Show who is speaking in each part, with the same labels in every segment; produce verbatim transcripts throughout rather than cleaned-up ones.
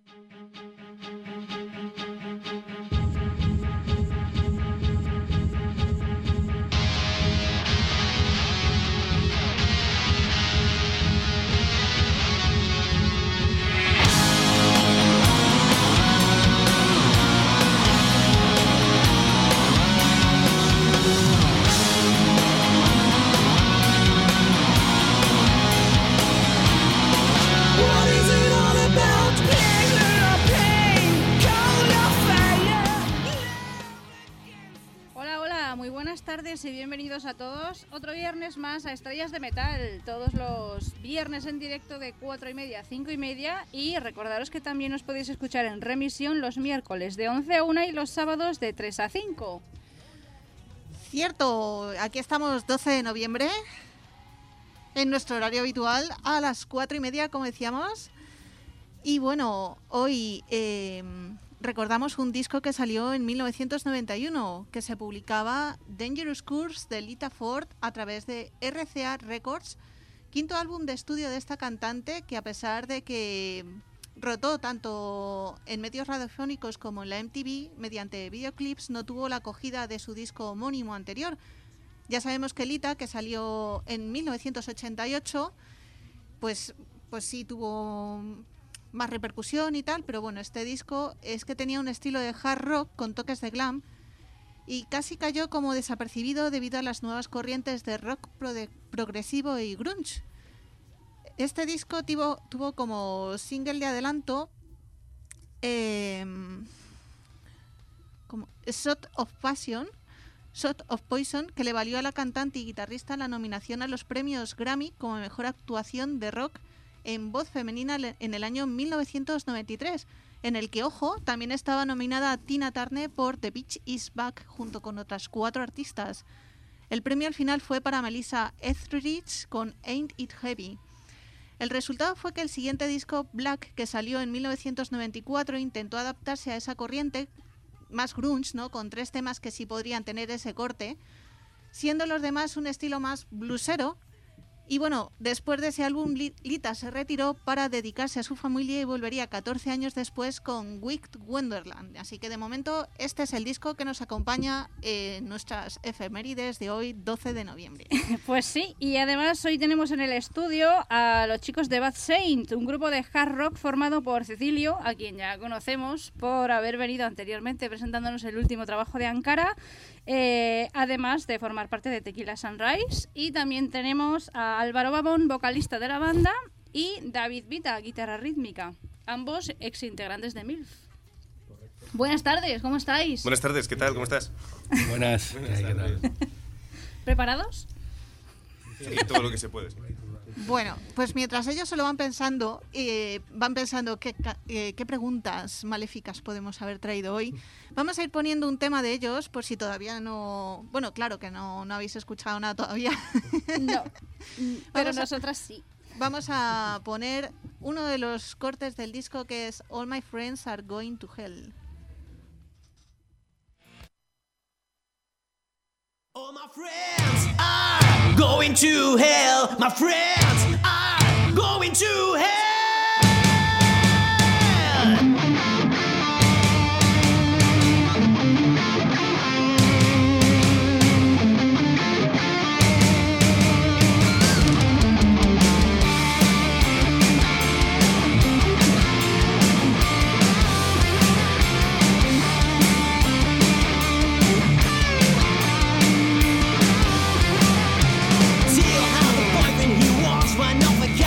Speaker 1: Y bienvenidos a todos, otro viernes más a Estrellas de Metal, todos los viernes en directo de cuatro y media a cinco y media, y recordaros que también os podéis escuchar en remisión los miércoles de once a una y los sábados de tres a cinco.
Speaker 2: Cierto, aquí estamos doce de noviembre, en nuestro horario habitual, a las cuatro y media, como decíamos, y bueno, hoy... Eh, recordamos un disco que salió en mil novecientos noventa y uno, que se publicaba Dangerous Curse de Lita Ford a través de R C A Records, quinto álbum de estudio de esta cantante que, a pesar de que rotó tanto en medios radiofónicos como en la M T V mediante videoclips, no tuvo la acogida de su disco homónimo anterior. Ya sabemos que Lita, que salió en mil novecientos ochenta y ocho, pues, pues sí tuvo más repercusión y tal, pero bueno, este disco es que tenía un estilo de hard rock con toques de glam y casi cayó como desapercibido debido a las nuevas corrientes de rock pro- progresivo y grunge. Este disco tuvo, tuvo como single de adelanto eh, como Shot of Passion, Shot of Poison, que le valió a la cantante y guitarrista la nominación a los premios Grammy como mejor actuación de rock en voz femenina en el año mil novecientos noventa y tres, en el que, ojo, también estaba nominada Tina Turner por The Beach Is Back junto con otras cuatro artistas. El premio al final fue para Melissa Etheridge con Ain't It Heavy. El resultado fue que el siguiente disco, Black, que salió en mil novecientos noventa y cuatro, intentó adaptarse a esa corriente más grunge, ¿no?, con tres temas que sí podrían tener ese corte, siendo los demás un estilo más bluesero. Y bueno, después de ese álbum, Lita se retiró para dedicarse a su familia y volvería catorce años después con Wicked Wonderland. Así que de momento este es el disco que nos acompaña en nuestras efemérides de hoy, doce de noviembre.
Speaker 1: Pues sí, y además hoy tenemos en el estudio a los chicos de Bad Saint, un grupo de hard rock formado por Cecilio, a quien ya conocemos por haber venido anteriormente presentándonos el último trabajo de Ankara, eh, además de formar parte de Tequila Sunrise, y también tenemos a Álvaro Babón, vocalista de la banda, y David Vita, guitarra rítmica, ambos exintegrantes de M I L F. Correcto. Buenas tardes, ¿cómo estáis?
Speaker 3: Buenas tardes, ¿qué tal? ¿Cómo estás?
Speaker 4: Buenas.
Speaker 3: Buenas tardes.
Speaker 1: ¿Preparados?
Speaker 3: Sí, todo lo que se puede.
Speaker 2: Bueno, pues mientras ellos se lo van pensando, eh, van pensando qué, eh, qué preguntas maléficas podemos haber traído hoy, vamos a ir poniendo un tema de ellos por si todavía no... Bueno, claro que no, no habéis escuchado nada todavía.
Speaker 1: No, pero
Speaker 2: vamos
Speaker 1: nosotras
Speaker 2: a,
Speaker 1: sí.
Speaker 2: Vamos a poner uno de los cortes del disco que es All My Friends Are Going to Hell.
Speaker 5: All my friends are going to hell. My friends are going to hell. Till how the boyfriend he walks right off a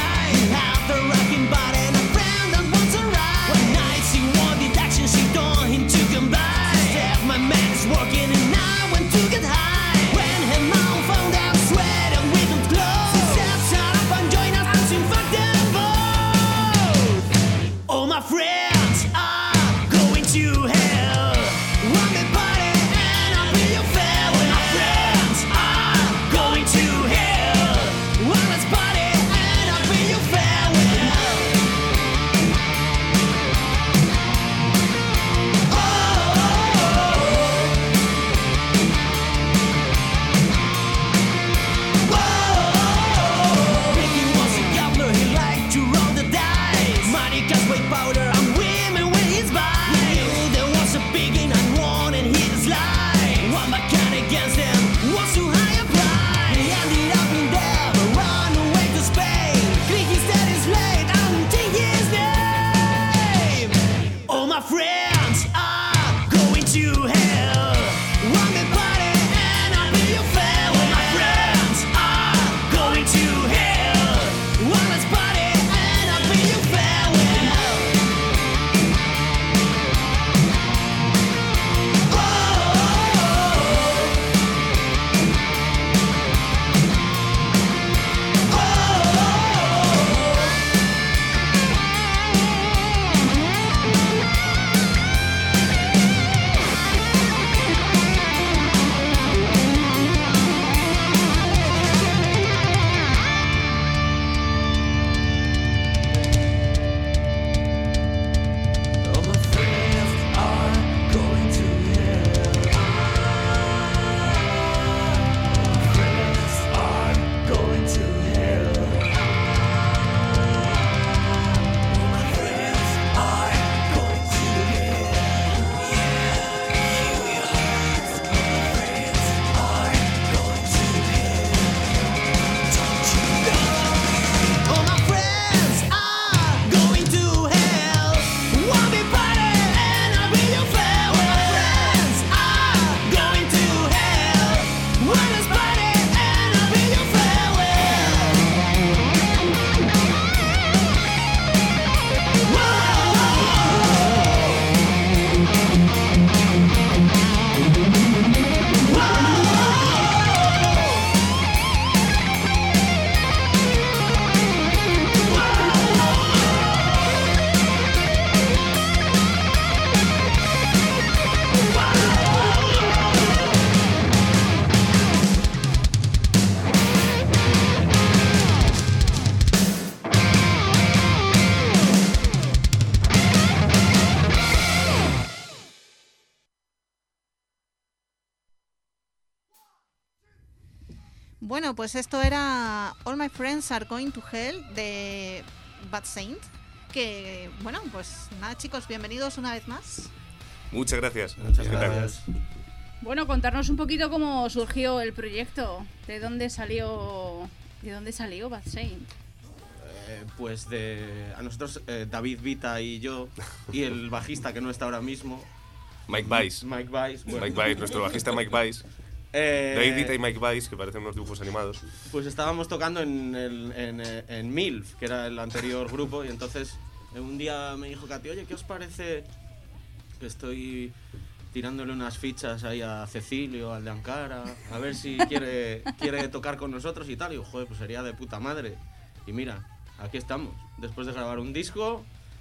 Speaker 2: Bueno, pues esto era All My Friends Are Going to Hell de Bad Saint. Que, bueno, pues nada, chicos, bienvenidos una vez más.
Speaker 3: Muchas gracias.
Speaker 4: Muchas
Speaker 3: ¿Qué tal?
Speaker 4: gracias.
Speaker 1: Bueno, contarnos un poquito cómo surgió el proyecto, de dónde salió, de dónde salió Bad Saint.
Speaker 4: Eh, pues de a nosotros, eh, David Vita y yo, y el bajista que no está ahora mismo,
Speaker 3: Mike Weiss.
Speaker 4: Mike Weiss. Bueno,
Speaker 3: Mike Weiss, nuestro bajista Mike Weiss.
Speaker 4: eh,
Speaker 3: David Vita y Mike Weiss, que parecen unos dibujos animados.
Speaker 4: Pues estábamos tocando en, el, en, eh, en MILF, que era el anterior grupo, y entonces eh, un día me dijo Katy, oye, ¿qué os parece que estoy tirándole unas fichas ahí a Cecilio, al de Ankara, a ver si quiere, quiere tocar con nosotros y tal? Y digo, joder, pues sería de puta madre. Y mira, aquí estamos, después de grabar un disco,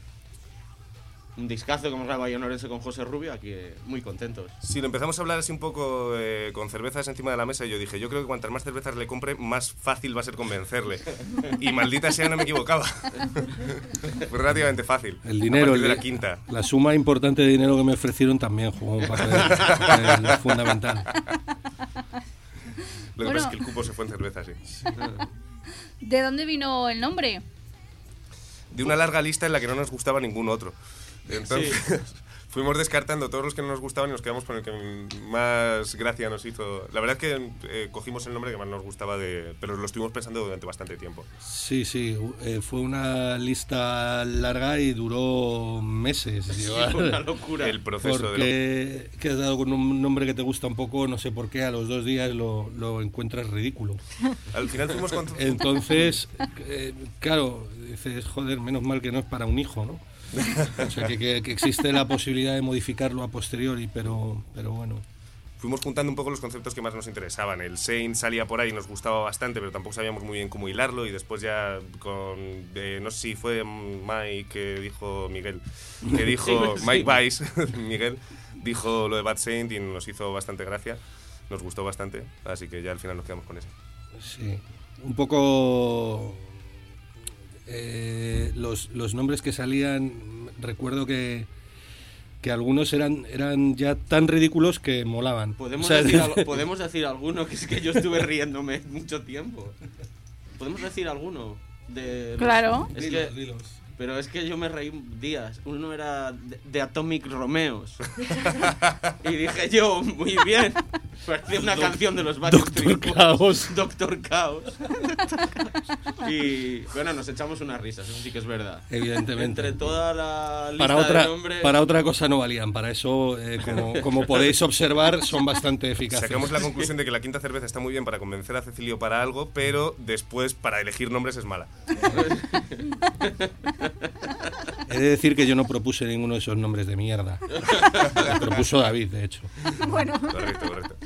Speaker 4: un discazo que hemos grabado en Orense con José Rubio, aquí eh, muy contentos.
Speaker 3: Sí, lo empezamos a hablar así un poco eh, con cervezas encima de la mesa y yo dije, yo creo que cuantas más cervezas le compre, más fácil va a ser convencerle. Y maldita sea, no me equivocaba. Fue relativamente fácil.
Speaker 6: El dinero,
Speaker 3: A partir de
Speaker 6: el-
Speaker 3: la quinta.
Speaker 6: La suma importante de dinero que me ofrecieron también jugó un papel eh, fundamental.
Speaker 3: Lo que
Speaker 1: Bueno.
Speaker 3: pasa es que el cupo se fue en cerveza, sí.
Speaker 1: ¿De dónde vino el nombre?
Speaker 3: De una larga lista en la que no nos gustaba ningún otro. Entonces, fuimos descartando todos los que no nos gustaban y nos quedamos con el que más gracia nos hizo. La verdad es que eh, cogimos el nombre que más nos gustaba, de, pero lo estuvimos pensando durante bastante tiempo.
Speaker 6: Sí, sí, eh, fue una lista larga y duró meses.
Speaker 4: Sí,
Speaker 6: llevar-
Speaker 4: fue una locura.
Speaker 3: El proceso de lo...
Speaker 6: Porque que has dado con un nombre que te gusta un poco, no sé por qué, a los dos días lo, lo encuentras ridículo.
Speaker 3: Al final fuimos con...
Speaker 6: Entonces, eh, claro, dices, joder, menos mal que no es para un hijo, ¿no? O sea, que, que- que existe la posibilidad de modificarlo a posteriori, pero, pero bueno.
Speaker 3: Fuimos juntando un poco los conceptos que más nos interesaban. El Saint salía por ahí y nos gustaba bastante, pero tampoco sabíamos muy bien cómo hilarlo. Y después ya con... eh, no sé si fue Mike que dijo Miguel, que dijo
Speaker 4: Sí,
Speaker 3: Mike
Speaker 4: sí.
Speaker 3: Weiss, Miguel, dijo lo de Bad Saint y nos hizo bastante gracia. Nos gustó bastante, así que ya al final nos quedamos con ese.
Speaker 6: Sí, un poco eh, los, los nombres que salían, recuerdo que, que algunos eran, eran ya tan ridículos que molaban.
Speaker 4: ¿Podemos,
Speaker 6: O sea,
Speaker 4: decir, al- ¿Podemos decir alguno? Que es que yo estuve riéndome mucho tiempo. ¿Podemos decir alguno? De los-
Speaker 1: Claro.
Speaker 4: Es que, pero es que yo me reí días. Uno era de, de Atomic Romeos. Y dije yo, muy bien. Parecía una canción de los Backstreet
Speaker 6: Doctor
Speaker 4: Boys.
Speaker 6: Chaos.
Speaker 4: Doctor Chaos. Y bueno, nos echamos unas risas, eso sí que es verdad.
Speaker 6: Evidentemente.
Speaker 4: Entre toda la lista
Speaker 6: Para otra,
Speaker 4: de nombres...
Speaker 6: para otra cosa no valían, para eso, eh, como, como podéis observar, son bastante eficaces.
Speaker 3: Sacamos la conclusión de que la quinta cerveza está muy bien para convencer a Cecilio para algo, pero después para elegir nombres es mala.
Speaker 6: He de decir que yo no propuse ninguno de esos nombres de mierda. Lo propuso David, de hecho.
Speaker 2: Bueno,
Speaker 3: Correcto, correcto.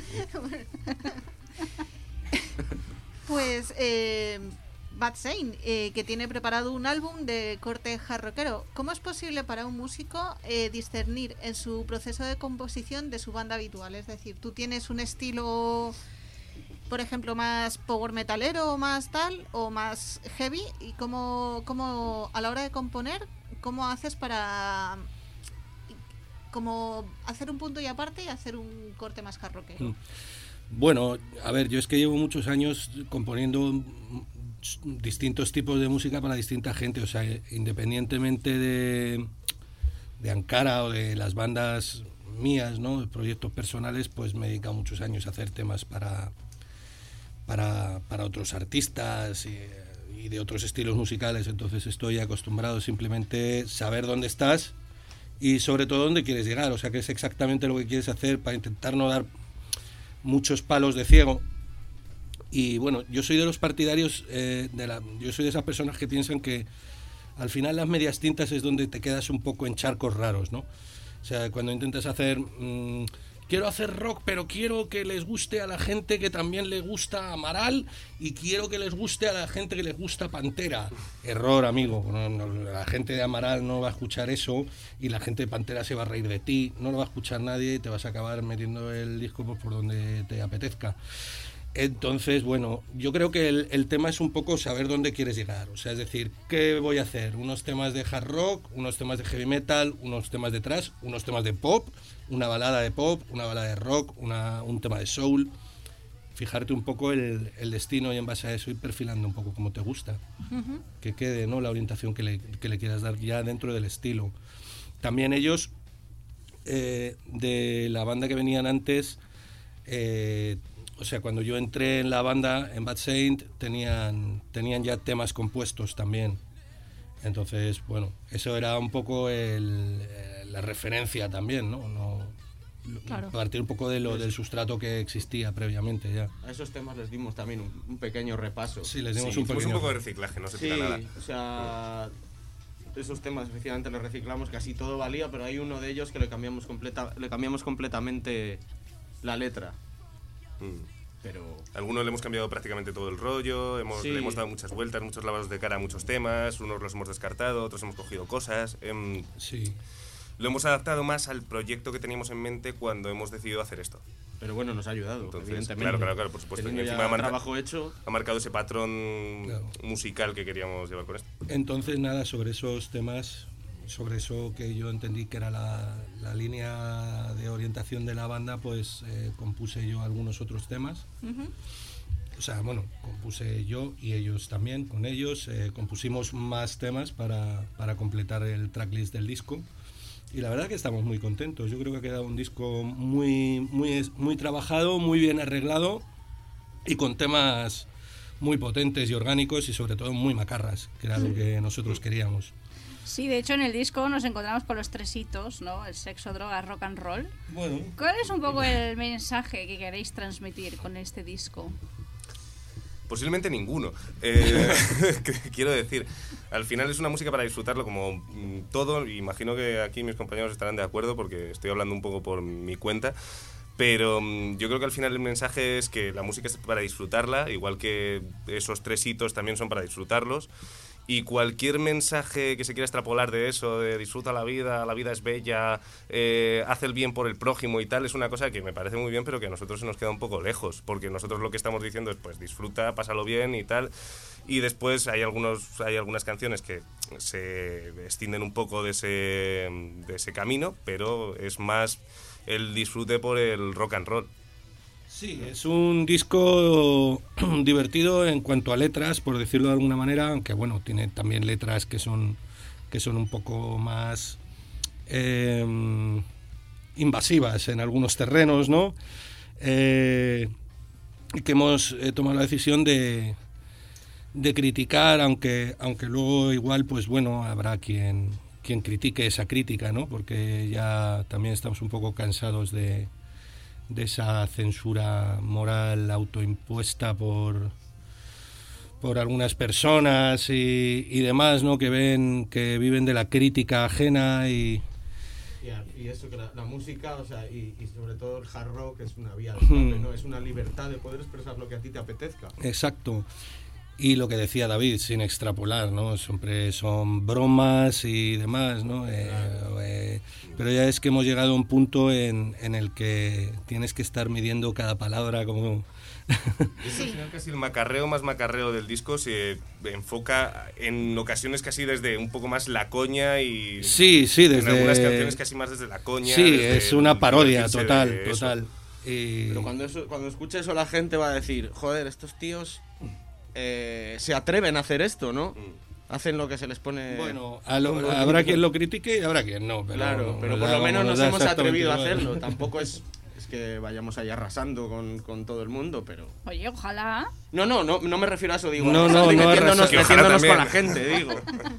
Speaker 2: pues eh, Bad Saint, eh, que tiene preparado un álbum de corte hard rockero. ¿Cómo es posible para un músico eh, discernir en su proceso de composición de su banda habitual? Es decir, tú tienes un estilo, por ejemplo, más power metalero o más tal, o más heavy, y cómo, cómo a la hora de componer, ¿cómo haces para como hacer un punto y aparte y hacer un corte más hard rockero?
Speaker 6: Mm. Bueno, a ver, yo es que llevo muchos años componiendo distintos tipos de música para distinta gente, o sea, independientemente de, de Ankara o de las bandas mías, ¿no? Proyectos personales, pues me he dedicado muchos años a hacer temas para, para, para otros artistas y, y de otros estilos musicales, entonces estoy acostumbrado simplemente a saber dónde estás y sobre todo dónde quieres llegar, o sea, que es exactamente lo que quieres hacer para intentar no dar muchos palos de ciego. Y bueno, yo soy de los partidarios eh, de la, yo soy de esas personas que piensan que al final las medias tintas es donde te quedas un poco en charcos raros, ¿no? O sea, cuando intentas hacer mmm, quiero hacer rock, pero quiero que les guste a la gente que también le gusta Amaral y quiero que les guste a la gente que les gusta Pantera. Error, amigo. No, no, la gente de Amaral no va a escuchar eso y la gente de Pantera se va a reír de ti. No lo va a escuchar nadie y te vas a acabar metiendo el disco pues, por donde te apetezca. Entonces, bueno, yo creo que el, el tema es un poco saber dónde quieres llegar. O sea, es decir, ¿qué voy a hacer? Unos temas de hard rock, unos temas de heavy metal, unos temas de thrash, unos temas de pop, una balada de pop, una balada de rock, una, un tema de soul. En fijarte un poco el, el destino y en base a eso ir perfilando un poco como te gusta. Uh-huh. Que quede, ¿no?, la orientación que le, que le quieras dar ya dentro del estilo. También ellos, eh, de la banda que venían antes, eh, o sea, cuando yo entré en la banda, en Bad Saint, tenían, tenían ya temas compuestos también. Entonces, bueno, eso era un poco el, la referencia también, ¿no? no Claro. Partir un poco de lo, del sustrato que existía previamente ya.
Speaker 4: A esos temas les dimos también un, un pequeño repaso.
Speaker 6: Sí, les dimos
Speaker 3: sí,
Speaker 6: un pequeño
Speaker 3: un poco de reciclaje, no se
Speaker 4: sí,
Speaker 3: tira nada.
Speaker 4: O sea, esos temas efectivamente los reciclamos, casi todo valía, pero hay uno de ellos que le cambiamos completa, le cambiamos completamente la letra.
Speaker 3: Mm.
Speaker 4: Pero
Speaker 3: algunos le hemos cambiado prácticamente todo el rollo, hemos,
Speaker 4: sí.
Speaker 3: le hemos dado muchas vueltas, muchos lavados de cara a muchos temas, unos los hemos descartado, otros hemos cogido cosas. Eh,
Speaker 6: sí.
Speaker 3: Lo hemos adaptado más al proyecto que teníamos en mente cuando hemos decidido hacer esto.
Speaker 4: Pero bueno, nos ha ayudado,
Speaker 3: entonces,
Speaker 4: evidentemente.
Speaker 3: Claro, claro, claro, por supuesto.
Speaker 4: Teniendo ya
Speaker 3: ha marca,
Speaker 4: trabajo hecho.
Speaker 3: Ha marcado ese patrón claro. musical que queríamos llevar con esto.
Speaker 6: Entonces, nada, sobre esos temas, sobre eso que yo entendí que era la, la línea de orientación de la banda, pues eh, compuse yo algunos otros temas. Uh-huh. O sea, bueno, compuse yo y ellos también, con ellos. Eh, compusimos más temas para, para completar el tracklist del disco. Y la verdad que estamos muy contentos. Yo creo que ha quedado un disco muy, muy, muy trabajado, muy bien arreglado y con temas muy potentes y orgánicos y sobre todo muy macarras, que era lo que nosotros queríamos.
Speaker 1: Sí, de hecho en el disco nos encontramos con los tres hitos, ¿no? El sexo, drogas, rock and roll.
Speaker 6: Bueno.
Speaker 1: ¿Cuál es un poco el mensaje que queréis transmitir con este disco?
Speaker 3: Posiblemente ninguno. Eh, quiero decir, al final es una música para disfrutarlo como todo. Imagino que aquí mis compañeros estarán de acuerdo porque estoy hablando un poco por mi cuenta. Pero yo creo que al final el mensaje es que la música es para disfrutarla, igual que esos tres hitos también son para disfrutarlos. Y cualquier mensaje que se quiera extrapolar de eso, de disfruta la vida, la vida es bella, eh, hace el bien por el prójimo y tal, es una cosa que me parece muy bien, pero que a nosotros se nos queda un poco lejos, porque nosotros lo que estamos diciendo es, pues, disfruta, pásalo bien y tal. Y después hay, algunos, hay algunas canciones que se extienden un poco de ese, de ese camino, pero es más el disfrute por el rock and roll.
Speaker 6: Sí, es un disco divertido en cuanto a letras, por decirlo de alguna manera, aunque bueno, tiene también letras que son, que son un poco más eh, invasivas en algunos terrenos, ¿no? Eh, y que hemos eh, tomado la decisión de, de criticar, aunque, aunque luego igual, pues bueno, habrá quien, quien critique esa crítica, ¿no? Porque ya también estamos un poco cansados de... de esa censura moral autoimpuesta por por algunas personas y, y demás, ¿no? Que ven, que viven de la crítica ajena y
Speaker 4: y, y eso que la, la música, o sea, y, y sobre todo el hard rock es una vía de escape, ¿no? Es una libertad de poder expresar lo que a ti te apetezca.
Speaker 6: Exacto. Y lo que decía David, sin extrapolar, ¿no? Siempre son bromas y demás, ¿no? Eh, eh, pero ya es que hemos llegado a un punto en, en el que tienes que estar midiendo cada palabra como...
Speaker 3: Sí. Al final casi el macarreo más macarreo del disco se enfoca en ocasiones casi desde un poco más la coña y...
Speaker 6: Sí, sí, desde...
Speaker 3: En algunas canciones casi más desde la coña.
Speaker 6: Sí, es una parodia total,
Speaker 3: de
Speaker 6: total.
Speaker 3: Y...
Speaker 4: Pero cuando, eso, cuando escuche eso la gente va a decir, joder, estos tíos... Eh, se atreven a hacer esto, ¿no? Mm. Hacen lo que se les pone...
Speaker 6: Bueno, a lo, habrá quien lo critique y habrá quien no. Pero
Speaker 4: claro, pero por lo menos nos hemos atrevido a hacerlo. Tampoco es, es que vayamos ahí arrasando con, con todo el mundo, pero...
Speaker 1: Oye, ojalá...
Speaker 4: No, no, no, no me refiero a eso, digo.
Speaker 6: No, no, no,
Speaker 4: metiéndonos, metiéndonos con la gente, digo.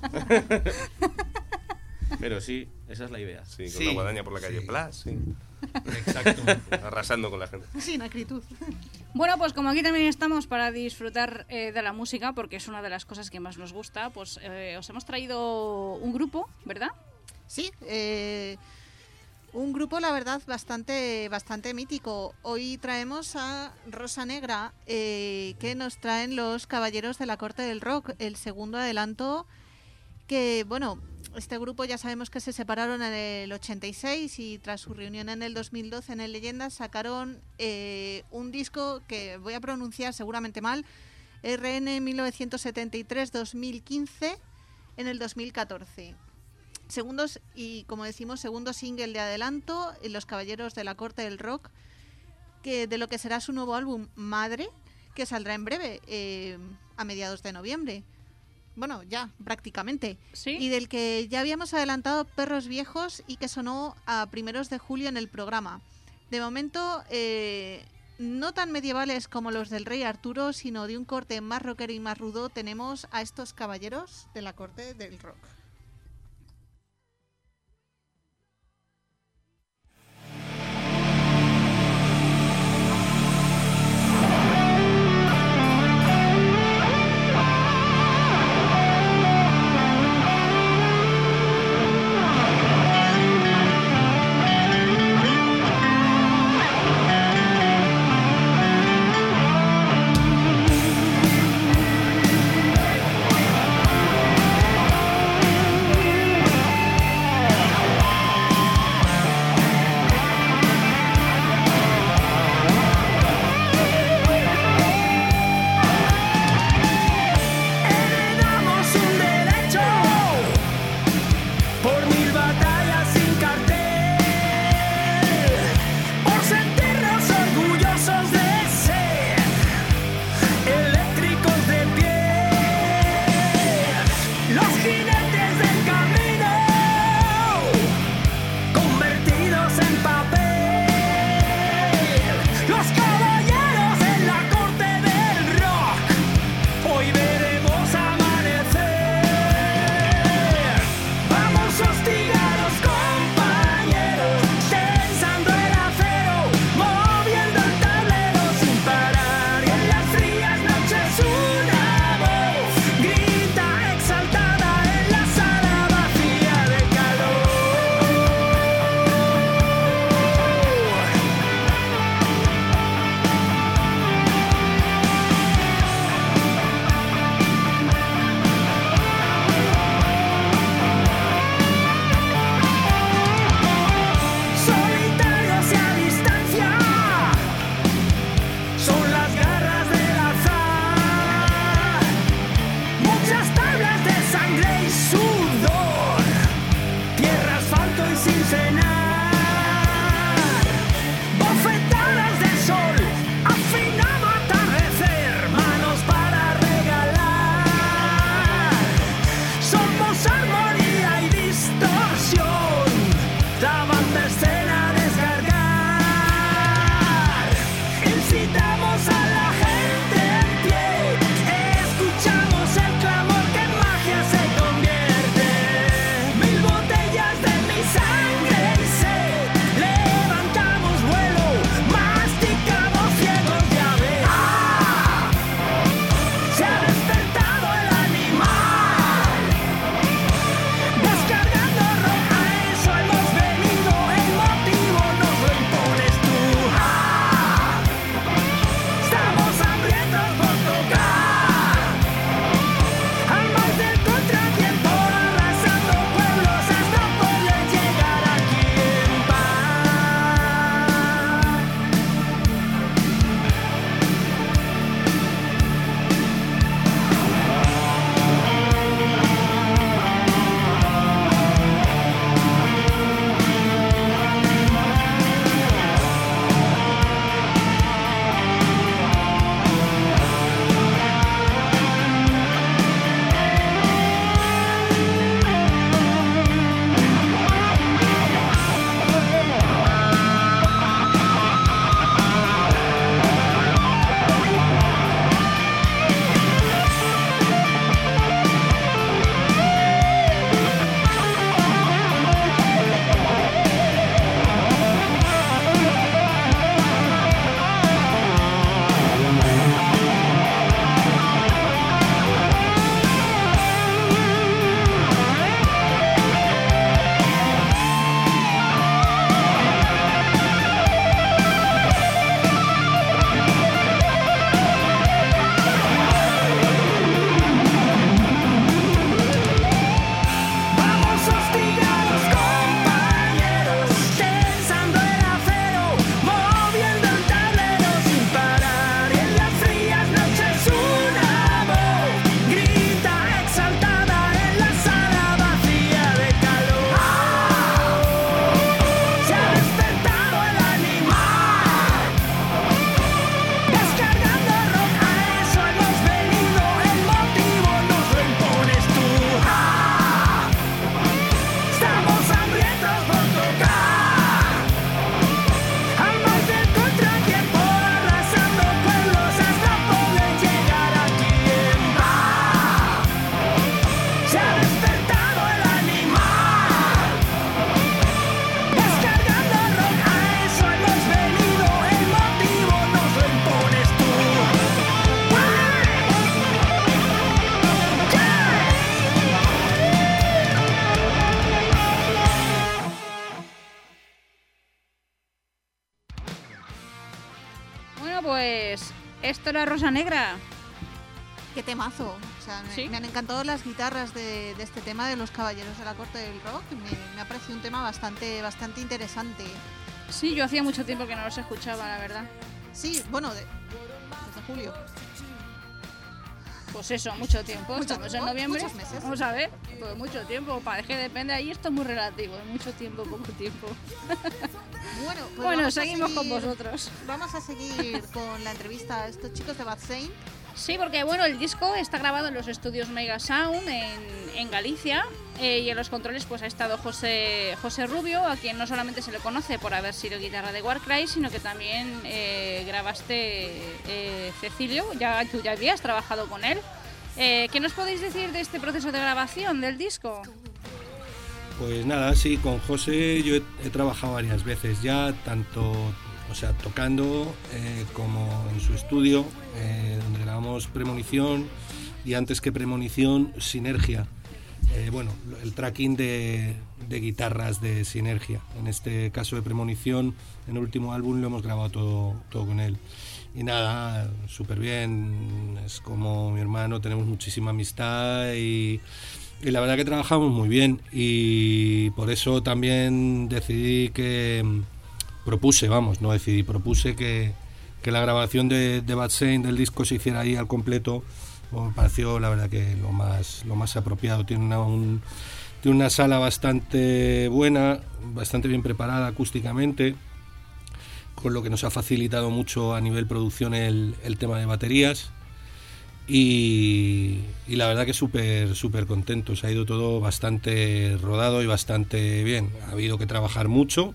Speaker 4: Pero sí, esa es la idea.
Speaker 3: Sí, con
Speaker 6: sí,
Speaker 3: una guadaña por la calle
Speaker 6: sí.
Speaker 3: Plas, sí.
Speaker 6: Exacto.
Speaker 3: Arrasando con la gente.
Speaker 2: Sin acritud.
Speaker 1: Bueno, pues como aquí también estamos para disfrutar eh, de la música, porque es una de las cosas que más nos gusta, pues eh, os hemos traído un grupo, ¿verdad?
Speaker 2: Sí, eh, un grupo, la verdad, bastante, bastante mítico. Hoy traemos a Rosa Negra, eh, que nos traen los Caballeros de la Corte del Rock, el segundo adelanto que, bueno... Este grupo ya sabemos que se separaron en el ochenta y seis y tras su reunión en el dos mil doce en el Leyendas sacaron eh, un disco que voy a pronunciar seguramente mal, R N mil novecientos setenta y tres dos mil quince en el dos mil catorce. Segundos y como decimos, segundo single de adelanto, Los Caballeros de la Corte del Rock. que de lo que será su nuevo álbum Madre, que saldrá en breve, eh, a mediados de noviembre. Bueno, ya, prácticamente.
Speaker 1: ¿Sí?
Speaker 2: Y del que ya habíamos adelantado Perros Viejos y que sonó a primeros de julio en el programa. De momento, eh, no tan medievales como los del Rey Arturo, sino de un corte más rockero y más rudo, tenemos a estos caballeros de la corte del rock.
Speaker 1: pues esto era Rosa Negra.
Speaker 2: Qué temazo. O sea, me,
Speaker 1: ¿Sí?
Speaker 2: me han encantado las guitarras de, de este tema de los Caballeros de la Corte del Rock. Me, me ha parecido un tema bastante, bastante interesante.
Speaker 1: Sí, yo hacía mucho tiempo que no los escuchaba, la verdad.
Speaker 2: Sí, bueno, de, desde julio.
Speaker 1: Pues eso, mucho tiempo.
Speaker 2: Mucho
Speaker 1: Estamos
Speaker 2: tiempo,
Speaker 1: en noviembre.
Speaker 2: muchos meses.
Speaker 1: Vamos a ver, pues mucho tiempo. Parece que depende ahí, esto es muy relativo. ¿eh? Mucho tiempo, poco tiempo.
Speaker 2: Bueno, pues
Speaker 1: Bueno,
Speaker 2: vamos a
Speaker 1: seguimos con
Speaker 2: seguir-
Speaker 1: vosotros.
Speaker 2: Vamos a seguir con la entrevista a estos chicos de Bad Saint.
Speaker 1: Sí, porque bueno, el disco está grabado en los estudios Mega Sound en, en Galicia eh, y en los controles pues ha estado José, José Rubio, a quien no solamente se le conoce por haber sido guitarra de Warcry, sino que también eh, grabaste eh, Cecilio, ya, tú ya habías trabajado con él. Eh, ¿Qué nos podéis decir de este proceso de grabación del disco?
Speaker 6: Pues nada, sí, con José yo he, he trabajado varias veces ya, tanto, o sea, tocando eh, como en su estudio, eh, donde grabamos Premonición y antes que Premonición, Sinergia. Eh, bueno, el tracking de, de guitarras de Sinergia. En este caso de Premonición, en el último álbum lo hemos grabado todo, todo con él. Y nada, súper bien, es como mi hermano, tenemos muchísima amistad y... Y la verdad que trabajamos muy bien y por eso también decidí que, propuse, vamos, no decidí, propuse que, que la grabación de, de Bad Saint del disco se hiciera ahí al completo. Me pareció la verdad que lo más, lo más apropiado. Tiene una, un, tiene una sala bastante buena, bastante bien preparada acústicamente, con lo que nos ha facilitado mucho a nivel producción el, el tema de baterías. Y, y la verdad que súper súper contento, se ha ido todo bastante rodado y bastante bien. Ha habido que trabajar mucho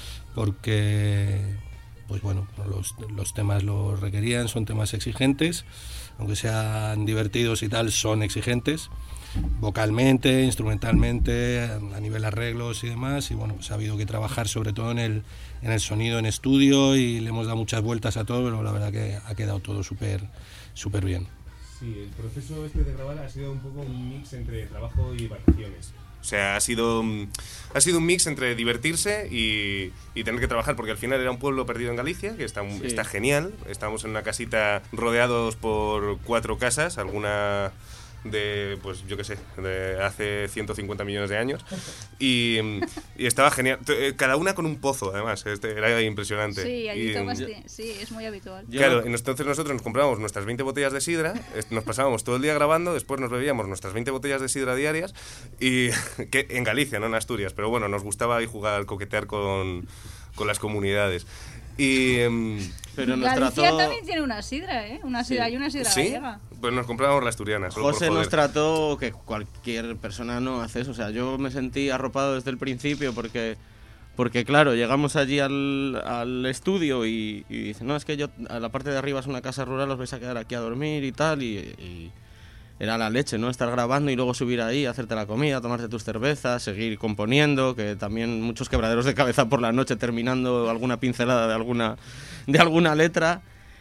Speaker 6: porque pues bueno, los, los temas lo requerían, son temas exigentes, aunque sean divertidos y tal, son exigentes vocalmente, instrumentalmente, a nivel arreglos y demás. Y bueno, pues ha habido que trabajar sobre todo en el, en el sonido en estudio y le hemos dado muchas vueltas a todo, pero la verdad que ha quedado todo súper súper bien.
Speaker 3: Sí, el proceso este de grabar ha sido un poco un mix entre trabajo y vacaciones. O sea, ha sido, ha sido un mix entre divertirse y, y tener que trabajar, porque al final era un pueblo perdido en Galicia, que está,
Speaker 4: Sí.
Speaker 3: está genial. Estábamos en una casita rodeados por cuatro casas, alguna de, pues yo qué sé, de hace ciento cincuenta millones de años. Y, y estaba genial. Cada una con un pozo, además. Este, era impresionante.
Speaker 1: Sí, allí
Speaker 3: Y,
Speaker 1: tomas,
Speaker 4: yo-
Speaker 1: sí, es muy habitual.
Speaker 4: Yo-
Speaker 3: Claro, y entonces nosotros nos comprábamos nuestras veinte botellas de sidra, est- nos pasábamos todo el día grabando, después nos bebíamos nuestras veinte botellas de sidra diarias, y que en Galicia, no en Asturias, pero bueno, nos gustaba ahí jugar, coquetear con, con las comunidades. Y em,
Speaker 4: Pero nos
Speaker 1: Galicia
Speaker 4: trató...
Speaker 1: también tiene una sidra, ¿eh? Una sidra,
Speaker 4: Sí.
Speaker 1: hay una sidra
Speaker 3: sí,
Speaker 1: gallega.
Speaker 3: pues nos comprábamos la asturiana. Solo por
Speaker 4: José
Speaker 3: joder.
Speaker 4: nos trató que cualquier persona no hace eso. O sea, yo me sentí arropado desde el principio porque, porque claro, llegamos allí al, al estudio y, y dice, no, es que yo, a la parte de arriba es una casa rural, os vais a quedar aquí a dormir y tal. Y, y era la leche, ¿no? Estar grabando y luego subir ahí, hacerte la comida, tomarte tus cervezas, seguir componiendo, que también muchos quebraderos de cabeza por la noche terminando alguna pincelada de alguna, de alguna letra.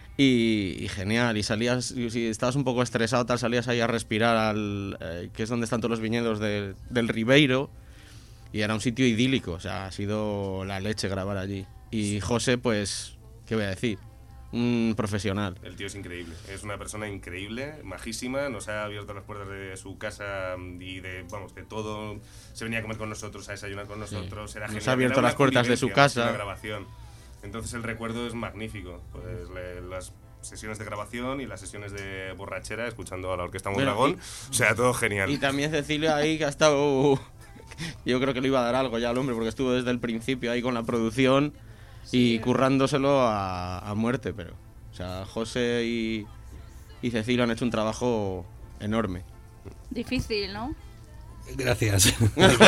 Speaker 4: Y, y genial, y salías, y si estabas un poco estresado, tal, salías ahí a respirar al, eh, que es donde están todos los viñedos de- del Ribeiro, y era un sitio idílico, o sea, ha sido la leche grabar allí. Y José, pues, ¿qué voy a decir? Un profesional.
Speaker 3: El tío es increíble, es una persona increíble, majísima, nos ha abierto las puertas de su casa y de, vamos, de todo. Se venía a comer con nosotros, a desayunar con nosotros, era
Speaker 4: Nos
Speaker 3: genial.
Speaker 4: ha abierto
Speaker 3: Era una
Speaker 4: las puertas de su
Speaker 3: convivencia,
Speaker 4: casa.
Speaker 3: una grabación. Entonces el recuerdo es magnífico, pues le- las sesiones de grabación y las sesiones de borrachera escuchando a la Orquesta
Speaker 4: Bueno,
Speaker 3: Mondragón, o sea, todo genial.
Speaker 4: Y también Cecilio ahí, que ha estado... Yo creo que le iba a dar algo ya al hombre, porque estuvo desde el principio ahí con la producción y currándoselo a, a muerte, pero... O sea, José y, y Cecilio han hecho un trabajo enorme.
Speaker 1: Difícil, ¿no?
Speaker 6: Gracias.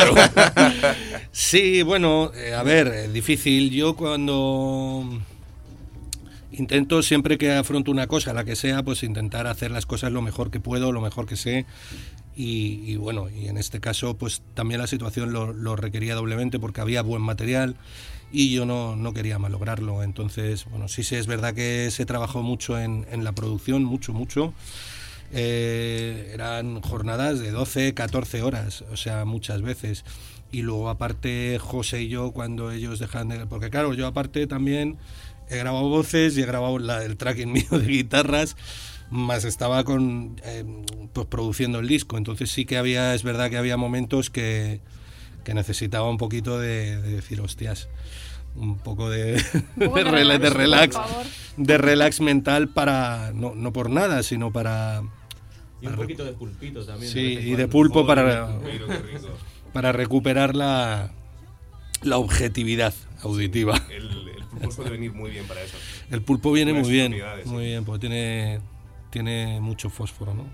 Speaker 6: Sí, bueno, eh, a ver, eh, difícil. Yo cuando intento, siempre que afronto una cosa, la que sea, pues intentar hacer las cosas lo mejor que puedo, lo mejor que sé. Y, y bueno, y en este caso, pues también la situación lo, lo requería doblemente porque había buen material y yo no, no quería malograrlo. Entonces, bueno, sí, sí, es verdad que se trabajó mucho en, en la producción, mucho, mucho. Eh, eran jornadas de doce, catorce horas, o sea, muchas veces. Y luego aparte José y yo, cuando ellos dejan de... Porque claro, yo aparte también he grabado voces y he grabado la, el tracking mío de guitarras, más estaba con eh, pues produciendo el disco. Entonces sí que había, es verdad que había momentos que, que necesitaba un poquito de, de decir, hostias, un poco de, de, rela, de relax, de relax mental para, no, no por nada, sino para...
Speaker 4: Y un poquito de pulpito también.
Speaker 6: Sí,
Speaker 4: de
Speaker 6: y de pulpo
Speaker 3: Joder,
Speaker 6: para,
Speaker 3: qué rico.
Speaker 6: para recuperar la, la objetividad auditiva.
Speaker 3: El, el pulpo suele venir muy bien para eso.
Speaker 6: El pulpo viene
Speaker 3: Unas
Speaker 6: muy bien,
Speaker 3: propiedades,
Speaker 6: muy
Speaker 3: sí.
Speaker 6: bien, porque tiene, tiene mucho fósforo, ¿no?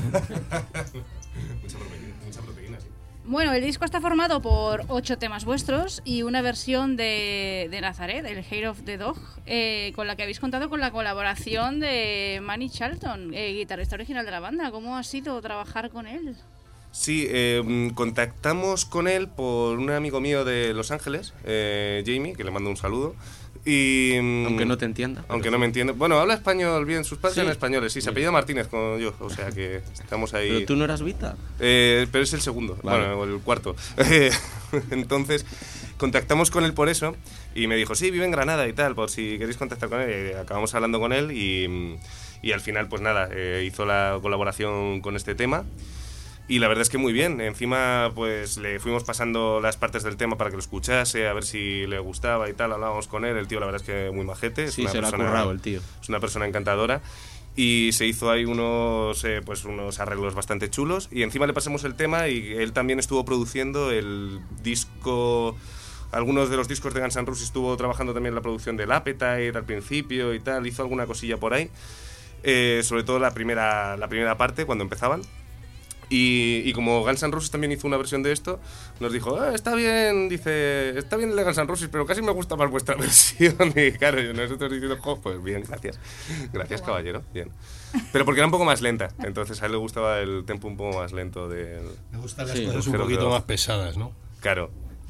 Speaker 3: mucha proteína, mucha proteína, sí.
Speaker 1: Bueno, el disco está formado por ocho temas vuestros y una versión de, de Nazaret, el Hair of the Dog, eh, con la que habéis contado con la colaboración de Manny Charlton, eh, guitarrista original de la banda. ¿Cómo ha sido trabajar con él?
Speaker 3: Sí, eh, contactamos con él por un amigo mío de Los Ángeles, eh, Jamie, que le mando un saludo. Y,
Speaker 4: Aunque no te entienda.
Speaker 3: Aunque no me entiende. Bueno, habla español bien, sus padres
Speaker 4: Sí.
Speaker 3: eran españoles, sí, se
Speaker 4: Bien.
Speaker 3: apellida Martínez como yo, o sea que estamos ahí.
Speaker 4: Pero tú no eras Vita.
Speaker 3: Eh, pero es el segundo,
Speaker 4: Vale.
Speaker 3: bueno, el cuarto. Entonces, contactamos con él por eso y me dijo, sí, vive en Granada y tal, por si queréis contactar con él. Y acabamos hablando con él y, y al final, pues nada, eh, hizo la colaboración con este tema. Y la verdad es que muy bien. Encima, pues le fuimos pasando las partes del tema para que lo escuchase, a ver si le gustaba y tal. Hablábamos con él. El tío, la verdad es que muy majete. Es
Speaker 4: Sí,
Speaker 3: una
Speaker 4: se lo ha
Speaker 3: persona-
Speaker 4: currado el tío.
Speaker 3: Es una persona encantadora. Y se hizo ahí unos, eh, pues unos arreglos bastante chulos. Y encima le pasamos el tema y él también estuvo produciendo el disco... Algunos de los discos de Guns N' Roses estuvo trabajando también en la producción del Appetite al principio y tal. Hizo alguna cosilla por ahí. Eh, sobre todo la primera, la primera parte, cuando empezaban. Y, y como Guns N' Roses también hizo una versión de esto, nos dijo, ah, está bien, dice, está bien el de Guns N' Roses, pero casi me gusta más vuestra versión. Y claro, y nosotros diciendo, jo, pues bien, gracias. Gracias, caballero, bien. Pero porque era un poco más lenta, entonces a él le gustaba el tempo un poco más lento del...
Speaker 6: Me gustan las
Speaker 4: Sí,
Speaker 6: cosas un
Speaker 3: pero
Speaker 6: poquito
Speaker 3: creo-
Speaker 6: más pesadas, ¿no?
Speaker 3: Claro.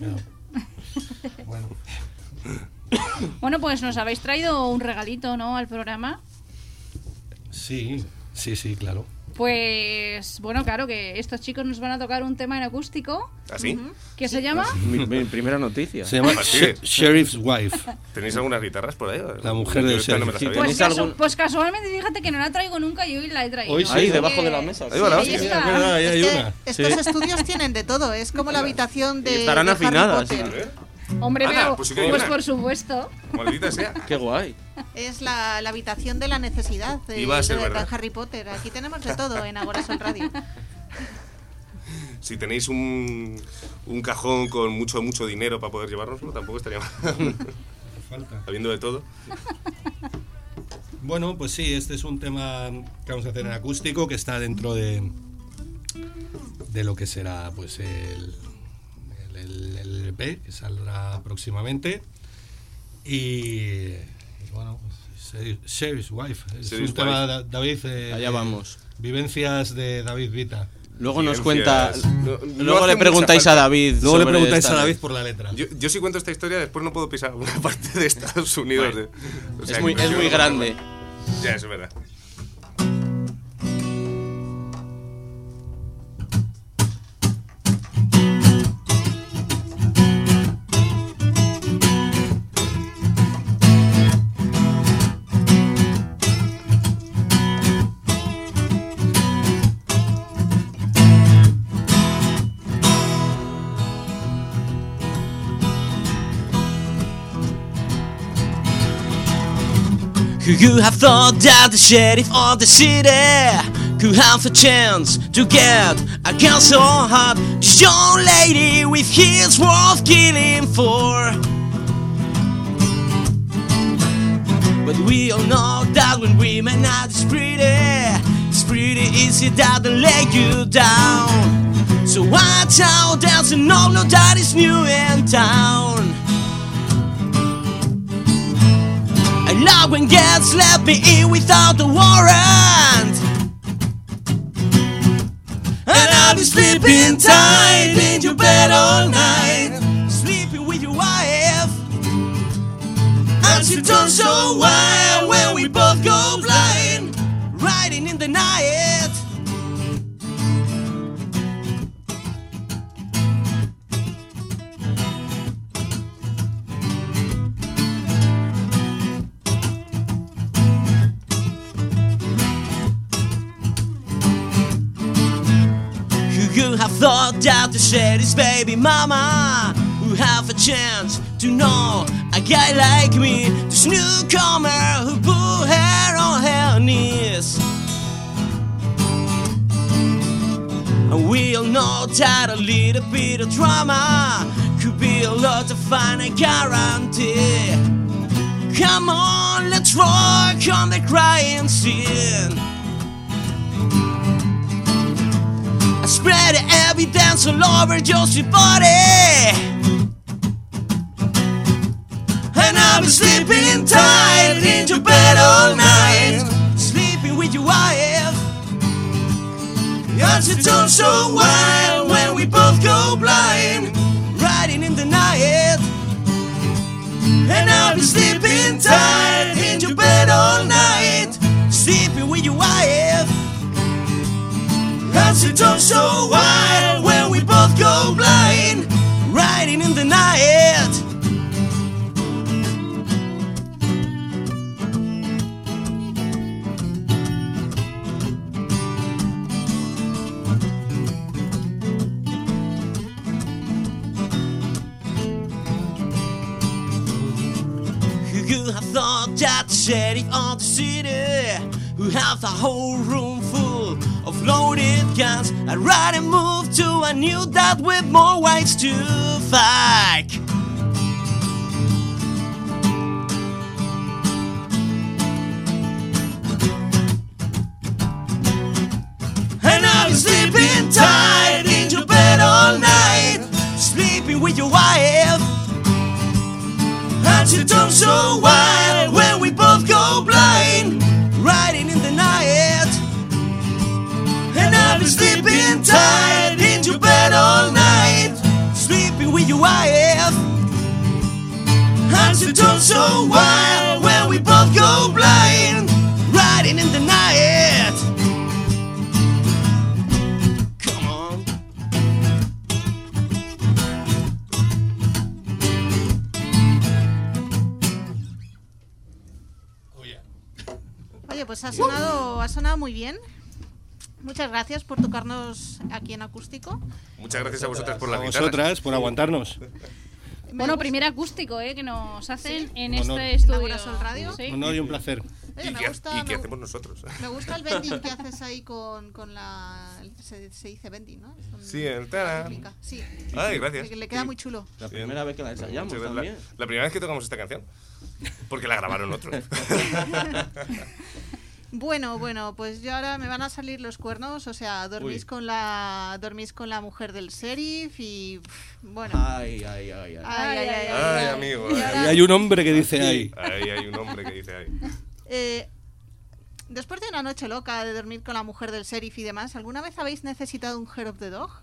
Speaker 6: Bueno.
Speaker 1: Bueno, pues nos habéis traído un regalito, ¿no?, al programa.
Speaker 6: Sí, sí, sí, claro.
Speaker 1: Pues, bueno, claro que estos chicos nos van a tocar un tema en acústico
Speaker 3: ¿Así?
Speaker 1: que se llama...
Speaker 4: Mi, mi primera noticia.
Speaker 6: Se llama
Speaker 3: Ah, sí.
Speaker 6: She- Sheriff's Wife.
Speaker 3: ¿Tenéis algunas guitarras por ahí?
Speaker 6: La mujer
Speaker 3: Yo
Speaker 6: del
Speaker 3: esta no me la
Speaker 6: sheriff.
Speaker 3: sabía.
Speaker 1: Pues,
Speaker 4: ¿Tenéis
Speaker 1: casu-
Speaker 4: algún-
Speaker 1: pues casualmente, fíjate que no la traigo nunca y hoy la he traído.
Speaker 6: Hoy sí.
Speaker 4: Ahí,
Speaker 1: Así
Speaker 4: debajo
Speaker 1: que-
Speaker 4: de la mesa.
Speaker 3: Ahí va la
Speaker 1: Ahí
Speaker 3: hostia.
Speaker 1: está.
Speaker 6: Es verdad, ahí hay
Speaker 2: Es que
Speaker 6: una.
Speaker 2: estos
Speaker 4: Sí.
Speaker 2: estudios tienen de todo, es como la habitación de,
Speaker 4: Estarán
Speaker 2: de Harry
Speaker 4: afinadas,
Speaker 2: Potter.
Speaker 3: A ver.
Speaker 1: Hombre,
Speaker 3: Anda,
Speaker 1: pero,
Speaker 3: pues
Speaker 1: pues,
Speaker 3: sí que hay una.
Speaker 1: por supuesto.
Speaker 3: Maldita sea.
Speaker 4: Qué guay.
Speaker 2: Es la, la habitación de la necesidad de,
Speaker 3: Iba a ser
Speaker 2: de
Speaker 3: verdad.
Speaker 2: Harry Potter. Aquí tenemos de todo en Agora Sol Radio.
Speaker 3: Si tenéis un, un cajón con mucho, mucho dinero para poder llevárnoslo, tampoco estaría mal.
Speaker 6: Falta.
Speaker 3: Habiendo de todo.
Speaker 6: Bueno, pues sí, este es un tema que vamos a hacer en acústico, que está dentro de, de lo que será pues el, el, el- el E P, que saldrá próximamente. Y, y bueno, pues, Sheriff- Sheriff's Wife. Es
Speaker 3: Sheriff's
Speaker 6: un tema,
Speaker 3: Wife.
Speaker 6: Da- David. eh,
Speaker 4: Allá vamos.
Speaker 6: Vivencias de David Vita.
Speaker 4: Luego nos cuenta.
Speaker 3: Ciencias. No- no
Speaker 4: luego
Speaker 3: hace
Speaker 4: le
Speaker 3: mucha
Speaker 4: preguntáis
Speaker 3: falta.
Speaker 4: a David.
Speaker 6: Luego le
Speaker 4: sobre
Speaker 6: preguntáis
Speaker 4: esta-
Speaker 6: a David por la letra.
Speaker 3: Yo, yo si cuento esta historia, después no puedo pisar una parte de Estados Unidos. de- o sea,
Speaker 4: Es muy,
Speaker 3: que
Speaker 4: es
Speaker 3: yo
Speaker 4: muy
Speaker 3: no-
Speaker 4: grande.
Speaker 3: Ya, eso es verdad.
Speaker 5: Who you have thought that the sheriff of the city could have a chance to get a gun so hot? This young lady with his worth killing for. But we all know that when women are it's pretty, it's pretty easy that they lay you down. So watch out, there's an outlaw that is new in town. I love when gets let me in without a warrant. And I'll be sleeping tight in your bed all night, sleeping with your wife. And she turns so wild when we both go blind, riding in the night. thought that the sheriff's baby mama would have a chance to know a guy like me, this newcomer who put her on her knees. And we all know that a little bit of drama could be a lot of fun, I guarantee. Come on, let's rock on the crying scene. I spread the evidence all over your body, and I've been sleeping tight in your bed all night, sleeping with your wife. As it turns so wild when we both go blind, riding in the night. And I've been sleeping tight in your bed all night, sleeping with your wife. As it turns so wild when we both go blind, riding in the night. Who have thought that the sheriff of the city, who have the whole room full of loaded guns, I'd rather move to a new dad with more whites to fight. And I've been sleeping tight in your bed all night, sleeping with your wife. And you turn so wild when we both go blind, riding in the night. And I've been sleeping tight in your bed all night, sleeping with your wife. And you turn so wild when we both go blind, riding in the night. Come on.
Speaker 2: Oye, pues ha sonado, ha sonado muy bien. Muchas gracias por tocarnos aquí en acústico.
Speaker 3: Muchas gracias a vosotras por la
Speaker 6: A
Speaker 3: guitarra.
Speaker 6: vosotras por aguantarnos.
Speaker 2: Me
Speaker 1: Bueno,
Speaker 2: gusta-
Speaker 1: primer acústico ¿eh? que nos hacen
Speaker 2: Sí.
Speaker 1: en
Speaker 6: Honor.
Speaker 1: este estudio.
Speaker 2: Laura Sol Radio.
Speaker 1: Sí.
Speaker 6: Un honor y un placer.
Speaker 2: Oye,
Speaker 3: ¿Y
Speaker 2: me
Speaker 3: qué,
Speaker 2: gusta,
Speaker 3: y qué
Speaker 2: me-
Speaker 3: hacemos nosotros?
Speaker 2: Me gusta el bending que haces ahí con, con la... Se, se dice bending, ¿no? Es un-
Speaker 3: Sí, el tara.
Speaker 2: rítmica. Sí,
Speaker 3: Ay, gracias.
Speaker 2: le, le queda
Speaker 3: Sí.
Speaker 2: muy chulo.
Speaker 4: La
Speaker 3: Bien.
Speaker 4: primera vez que la ensayamos
Speaker 3: Muchas gracias.
Speaker 4: también.
Speaker 3: La, la primera vez que tocamos esta canción. Porque la grabaron otros.
Speaker 2: Bueno, bueno, pues yo ahora me van a salir los cuernos, o sea, dormís
Speaker 4: Uy.
Speaker 2: con la dormís con la mujer del sheriff y pff, bueno.
Speaker 4: Ay, ay, ay, ay.
Speaker 2: Ay, ay, ay,
Speaker 3: Ay,
Speaker 2: ay.
Speaker 3: amigo.
Speaker 2: Y
Speaker 3: ay,
Speaker 2: ahora-
Speaker 6: Y hay un hombre que dice ahí.
Speaker 3: Ahí hay un hombre que dice ahí.
Speaker 2: Eh, después de una noche loca de dormir con la mujer del sheriff y demás, ¿alguna vez habéis necesitado un hair of the dog?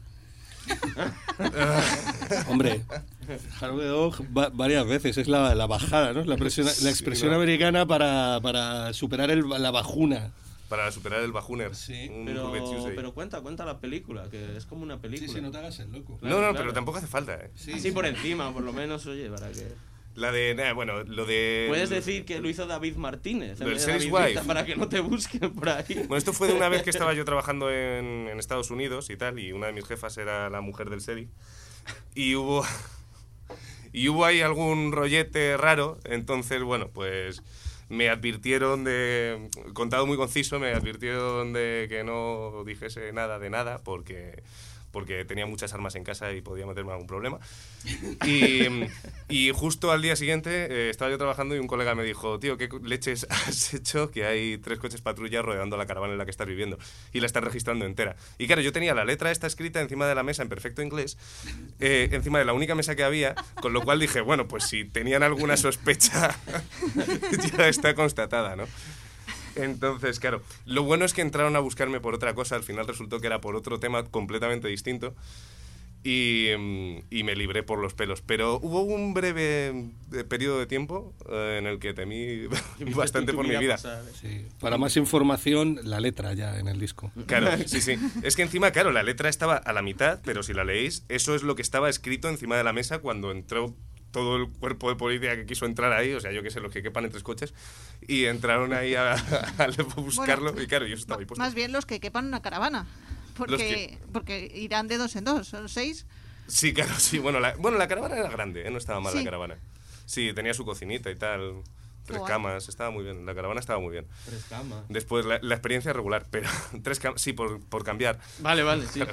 Speaker 6: Hombre, Hair of the Dog va- varias veces, es la, la bajada, ¿no? La, presión- la expresión
Speaker 3: ¿no?
Speaker 6: americana para, para superar el- la bajuna.
Speaker 3: Para superar el bajuner.
Speaker 6: Sí.
Speaker 3: Un
Speaker 4: Pero,
Speaker 3: Ruby Tuesday.
Speaker 4: pero cuenta, cuenta la película, que es como una película.
Speaker 6: te hagas el loco.
Speaker 3: No, no,
Speaker 4: claro.
Speaker 3: pero tampoco hace falta, ¿eh?
Speaker 4: Así por encima, por lo menos, oye, para que...
Speaker 3: La de. Nah, bueno, lo de.
Speaker 4: Puedes decir que lo hizo David Martínez. en
Speaker 3: Del
Speaker 4: vez de
Speaker 3: Series
Speaker 4: David
Speaker 3: Wife.
Speaker 4: Guetta, para que no te busquen por ahí.
Speaker 3: Bueno, esto fue de una vez que estaba yo trabajando en, en Estados Unidos y tal, y una de mis jefas era la mujer del sheriff. Y hubo. Y hubo ahí algún rollete raro, entonces, bueno, pues me advirtieron de. Contado muy conciso, me advirtieron de que no dijese nada de nada, porque. porque tenía muchas armas en casa y podía meterme en algún problema. Y, y justo al día siguiente eh, estaba yo trabajando y un colega me dijo, tío, ¿qué leches has hecho? Que hay tres coches patrullas rodeando la caravana en la que estás viviendo y la estás registrando entera. Y claro, yo tenía la letra esta escrita encima de la mesa en perfecto inglés, eh, encima de la única mesa que había, con lo cual dije, bueno, pues si tenían alguna sospecha, ya está constatada, ¿no? Entonces, claro, lo bueno es que entraron a buscarme por otra cosa, al final resultó que era por otro tema completamente distinto y, mm, y me libré por los pelos. Pero hubo un breve eh, periodo de tiempo eh, en el que temí bastante por mi vida.
Speaker 4: Pasar, ¿eh?
Speaker 6: Sí. Para más información, la letra ya en el disco.
Speaker 3: Claro, sí, sí. Es que encima, claro, la letra estaba a la mitad, pero si la leéis, eso es lo que estaba escrito encima de la mesa cuando entró todo el cuerpo de policía que quiso entrar ahí, o sea, yo qué sé, los que quepan en tres coches, y entraron ahí a, a, a buscarlo, y claro, yo estaba ahí puesto.
Speaker 2: Más bien los que quepan una caravana. Porque,
Speaker 3: que-
Speaker 2: porque irán de dos en dos, son seis.
Speaker 3: Sí, claro, sí. Bueno, la, bueno, la caravana era grande, ¿eh? No estaba mal
Speaker 2: Sí.
Speaker 3: la caravana. Sí, tenía su cocinita y tal. Tres
Speaker 2: Guay.
Speaker 3: camas, estaba muy bien. La caravana estaba muy bien.
Speaker 4: Tres camas.
Speaker 3: Después, la, la experiencia regular, pero tres camas, sí, por, por cambiar.
Speaker 4: Vale, vale, sí.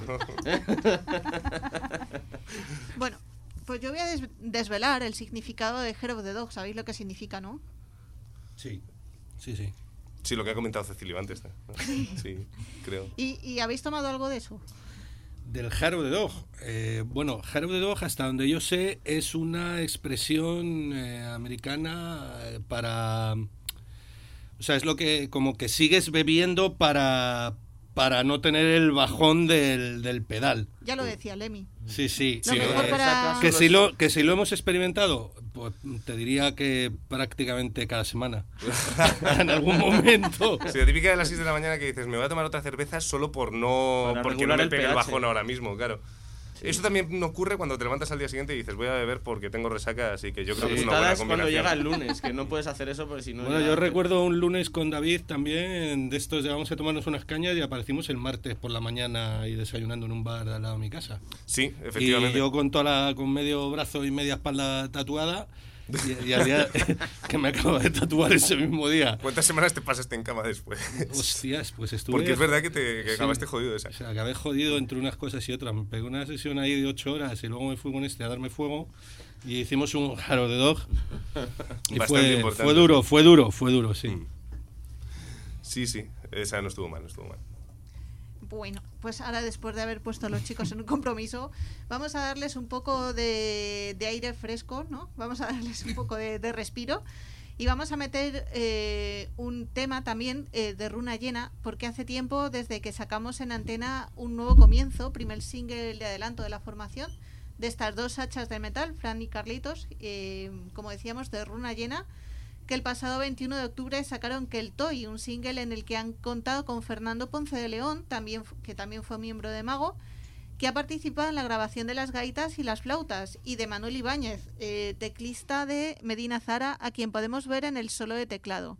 Speaker 2: Bueno, pues yo voy a des- desvelar el significado de Hair of the Dog. ¿Sabéis lo que significa, no?
Speaker 6: Sí, sí, sí.
Speaker 3: Sí, lo que ha comentado Cecilio antes. ¿no? Sí, creo.
Speaker 2: ¿Y, y habéis tomado algo de eso?
Speaker 6: Del Hair of the Dog. Eh, bueno, Hair of the Dog, hasta donde yo sé, es una expresión eh, americana eh, para... O sea, es lo que como que sigues bebiendo para, para no tener el bajón del, del pedal.
Speaker 2: Ya lo decía Lemmy.
Speaker 6: Sí, sí.
Speaker 2: Lo
Speaker 6: sí,
Speaker 2: mejor
Speaker 6: eh,
Speaker 2: para-
Speaker 4: sacas
Speaker 6: que,
Speaker 4: unos-
Speaker 6: si lo, que si lo hemos experimentado, pues te diría que prácticamente cada semana. En algún momento.
Speaker 3: Sí, la típica de las seis de la mañana que dices, me voy a tomar otra cerveza solo por no...
Speaker 4: Para
Speaker 3: porque no
Speaker 4: regular
Speaker 3: me
Speaker 4: el
Speaker 3: pegue el
Speaker 4: pH.
Speaker 3: bajón ahora mismo, claro. Eso también ocurre cuando te levantas al día siguiente y dices, voy a beber porque tengo resaca, así que yo creo
Speaker 6: Sí.
Speaker 3: que es una buena
Speaker 4: Putada es cuando
Speaker 3: combinación.
Speaker 4: llega el lunes, que no puedes hacer eso porque si no...
Speaker 6: Bueno,
Speaker 4: ya-
Speaker 6: yo recuerdo un lunes con David también, de estos de vamos a tomarnos unas cañas y aparecimos el martes por la mañana y desayunando en un bar al lado de mi casa.
Speaker 3: Sí, efectivamente.
Speaker 6: Y yo con toda la, con medio brazo y media espalda tatuada y, y al día que me acabo de tatuar ese mismo día.
Speaker 3: ¿Cuántas semanas te pasaste en cama después?
Speaker 6: Hostias, pues estuve...
Speaker 3: Porque es verdad que, te, que
Speaker 6: Sí.
Speaker 3: acabaste jodido de esa.
Speaker 6: O sea, acabé jodido entre unas cosas y otras. Me pegué una sesión ahí de ocho horas y luego me fui con este a darme fuego y hicimos un Hair of the Dog. Y
Speaker 3: Bastante
Speaker 6: fue,
Speaker 3: importante.
Speaker 6: fue duro, fue duro, fue duro, sí.
Speaker 3: Mm. Sí, sí, esa no estuvo mal, no estuvo mal.
Speaker 2: Bueno, pues ahora después de haber puesto a los chicos en un compromiso, vamos a darles un poco de, de aire fresco, ¿no? Vamos a darles un poco de, de respiro y vamos a meter eh, un tema también eh, de Runa Llena, porque hace tiempo, desde que sacamos en antena un nuevo comienzo, primer single de adelanto de la formación, de estas dos hachas de metal, Fran y Carlitos, eh, como decíamos, de Runa Llena, que el pasado veintiuno de octubre sacaron Que el Toy, un single en el que han contado con Fernando Ponce de León, también, que también fue miembro de Mago, que ha participado en la grabación de las gaitas y las flautas, y de Manuel Ibáñez, eh, teclista de Medina Zara, a quien podemos ver en el solo de teclado.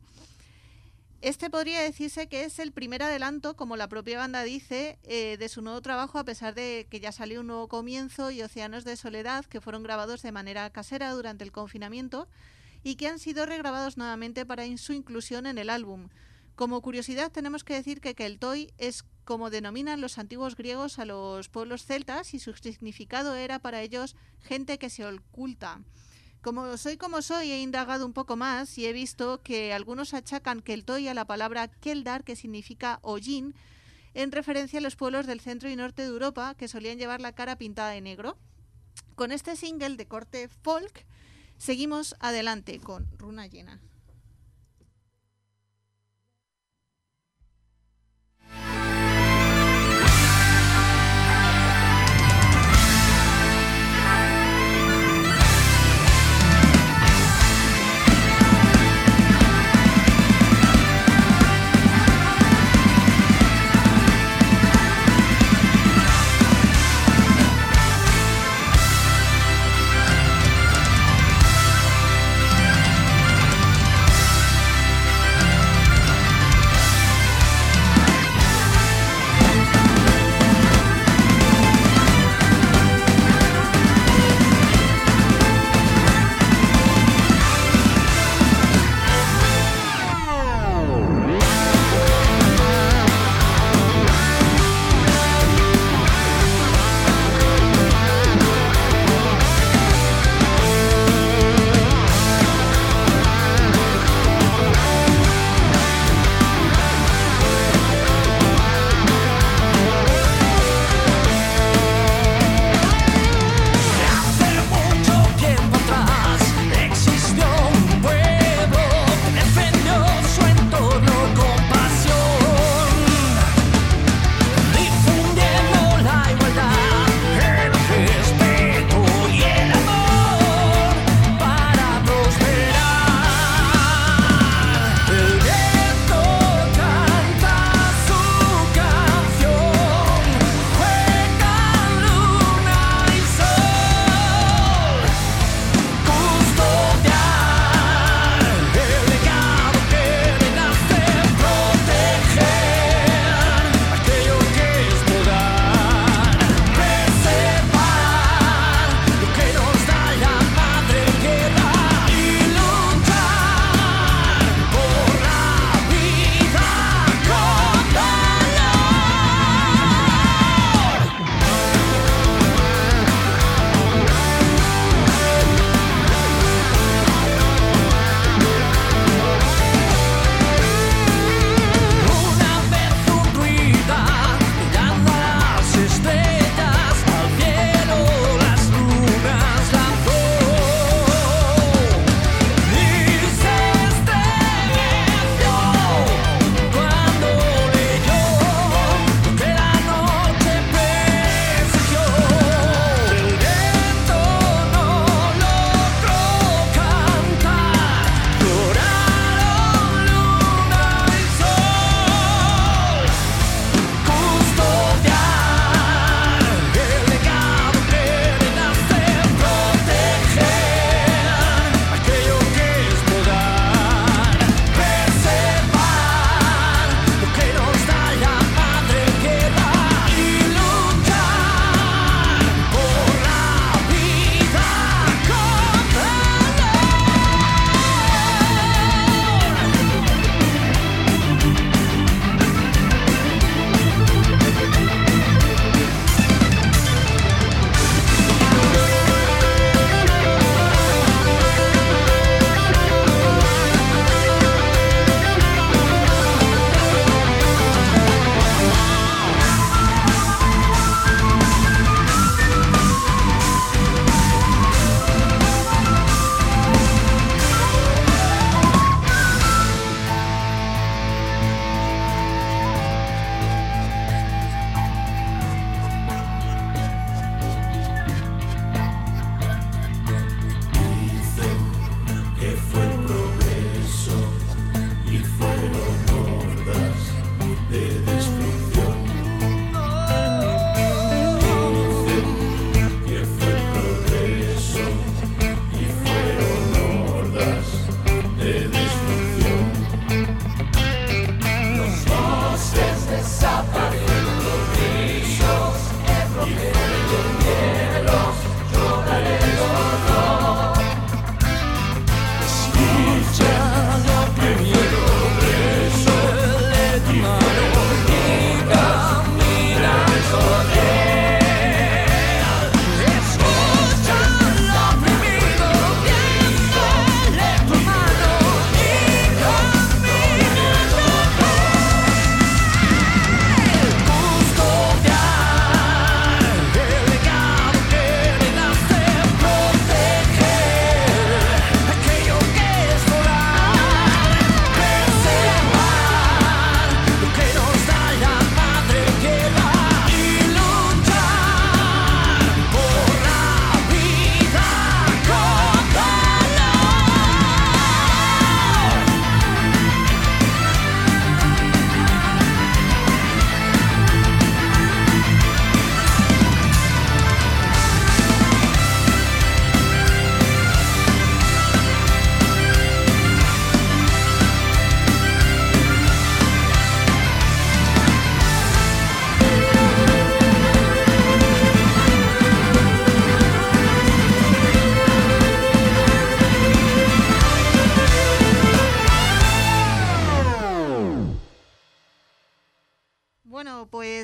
Speaker 2: Este podría decirse que es el primer adelanto, como la propia banda dice, eh, de su nuevo trabajo, a pesar de que ya salió un nuevo comienzo y Océanos de Soledad, que fueron grabados de manera casera durante el confinamiento, y que han sido regrabados nuevamente para su inclusión en el álbum. Como curiosidad tenemos que decir que Keltoi es como denominan los antiguos griegos a los pueblos celtas y su significado era para ellos gente que se oculta. Como soy como soy, he indagado un poco más y he visto que algunos achacan Keltoi a la palabra Keldar, que significa hollín, en referencia a los pueblos del centro y norte de Europa que solían llevar la cara pintada de negro. Con este single de corte folk, seguimos adelante con Runa Llena.
Speaker 5: Thank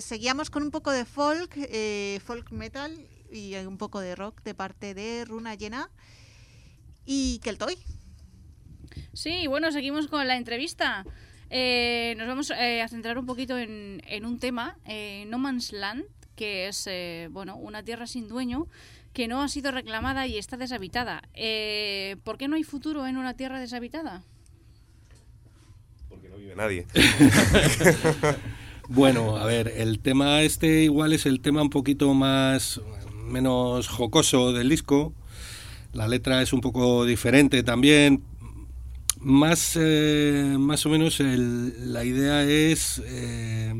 Speaker 2: pues seguíamos con un poco de folk, eh, folk metal y un poco de rock de parte de Runa Llena y Keltoy.
Speaker 1: Sí, bueno, seguimos con la entrevista. Eh, nos vamos eh, a centrar un poquito en, en un tema, eh, No Man's Land, que es eh, bueno, una tierra sin dueño que no ha sido reclamada y está deshabitada. Eh, ¿Por qué no hay futuro en una tierra deshabitada?
Speaker 3: Porque no vive nadie.
Speaker 6: Bueno, a ver, el tema este igual es el tema un poquito más, menos jocoso del disco. La letra es un poco diferente también. Más, eh, más o menos el, la idea es... Eh,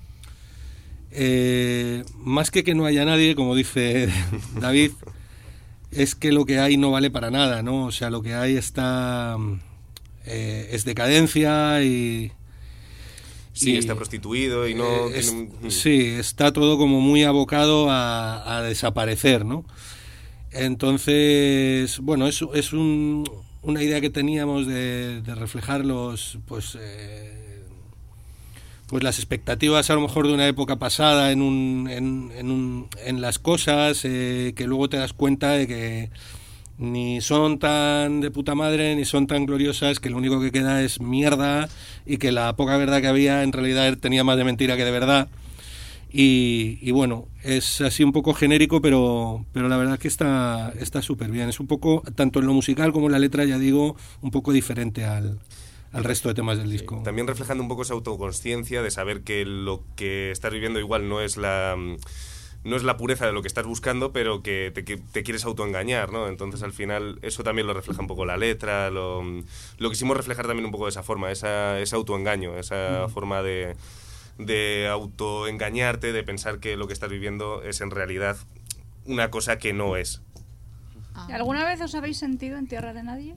Speaker 6: Eh, más que que no haya nadie, como dice David, es que lo que hay no vale para nada, ¿no? O sea, lo que hay está eh, es decadencia y
Speaker 3: sí,
Speaker 6: y,
Speaker 3: está prostituido y no
Speaker 6: eh, es,
Speaker 3: tiene un...
Speaker 6: sí, está todo como muy abocado a, a desaparecer, ¿no? Entonces, bueno, es, es un, una idea que teníamos de, de reflejar los, pues eh, pues las expectativas a lo mejor de una época pasada en un, en, en, un, en las cosas, eh, que luego te das cuenta de que ni son tan de puta madre ni son tan gloriosas, que lo único que queda es mierda y que la poca verdad que había en realidad tenía más de mentira que de verdad. Y, y bueno, es así un poco genérico, pero, pero la verdad que está está súper bien. Es un poco, tanto en lo musical como en la letra, ya digo, un poco diferente al... al resto de temas del disco.
Speaker 3: Sí, también reflejando un poco esa autoconsciencia de saber que lo que estás viviendo igual no es la no es la pureza de lo que estás buscando, pero que te, que te quieres autoengañar, ¿no? Entonces al final eso también lo refleja un poco la letra, lo, lo quisimos reflejar también un poco de esa forma, esa, ese autoengaño, esa mm. forma de, de autoengañarte, de pensar que lo que estás viviendo es en realidad una cosa que no es.
Speaker 1: ¿Alguna vez os habéis sentido en tierra de nadie?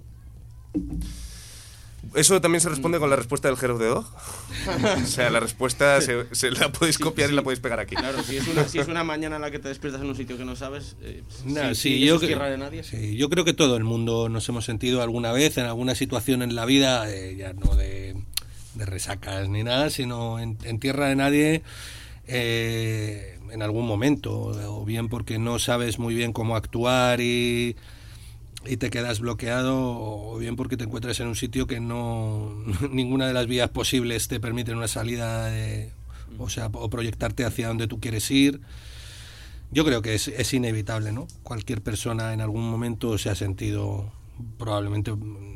Speaker 3: Eso también se responde con la respuesta del Hair of the Dog. O sea, la respuesta se, se la podéis copiar sí, sí. y la podéis pegar aquí.
Speaker 4: Claro, si es, una, si es una mañana en la que te despiertas en un sitio que no sabes, eh,
Speaker 6: nah,
Speaker 4: sí,
Speaker 6: sí,
Speaker 4: sí,
Speaker 6: yo
Speaker 4: es tierra de nadie.
Speaker 6: Sí, yo creo que todo el mundo nos hemos sentido alguna vez en alguna situación en la vida, eh, ya no de, de resacas ni nada, sino en, en tierra de nadie, eh, en algún momento, o bien porque no sabes muy bien cómo actuar y... y te quedas bloqueado, o bien porque te encuentras en un sitio que no ninguna de las vías posibles te permiten una salida de, o sea, o proyectarte hacia donde tú quieres ir. Yo creo que es, es inevitable, ¿no? Cualquier persona en algún momento se ha sentido probablemente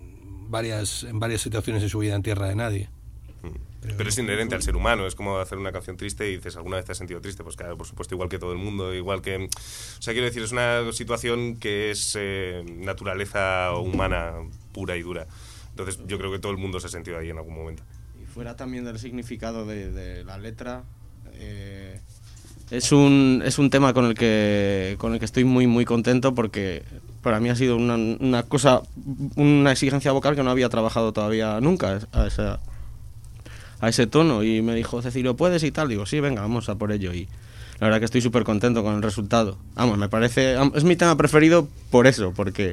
Speaker 6: varias en varias situaciones en su vida en tierra de nadie.
Speaker 3: Pero, pero es inherente al ser humano, es como hacer una canción triste y dices, ¿alguna vez te has sentido triste? Pues claro, por supuesto, igual que todo el mundo, igual que... O sea, quiero decir, es una situación que es eh, naturaleza humana pura y dura. Entonces yo creo que todo el mundo se ha sentido ahí en algún momento.
Speaker 4: Y fuera también del significado de, de la letra, eh, es, un, es un tema con el que con el que estoy muy muy contento porque para mí ha sido una, una cosa, una exigencia vocal que no había trabajado todavía nunca a esa... a ese tono, y me dijo, Cecilio, ¿puedes? Y tal, digo, sí, venga, vamos a por ello, y la verdad que estoy súper contento con el resultado. Vamos, me parece, es mi tema preferido por eso, porque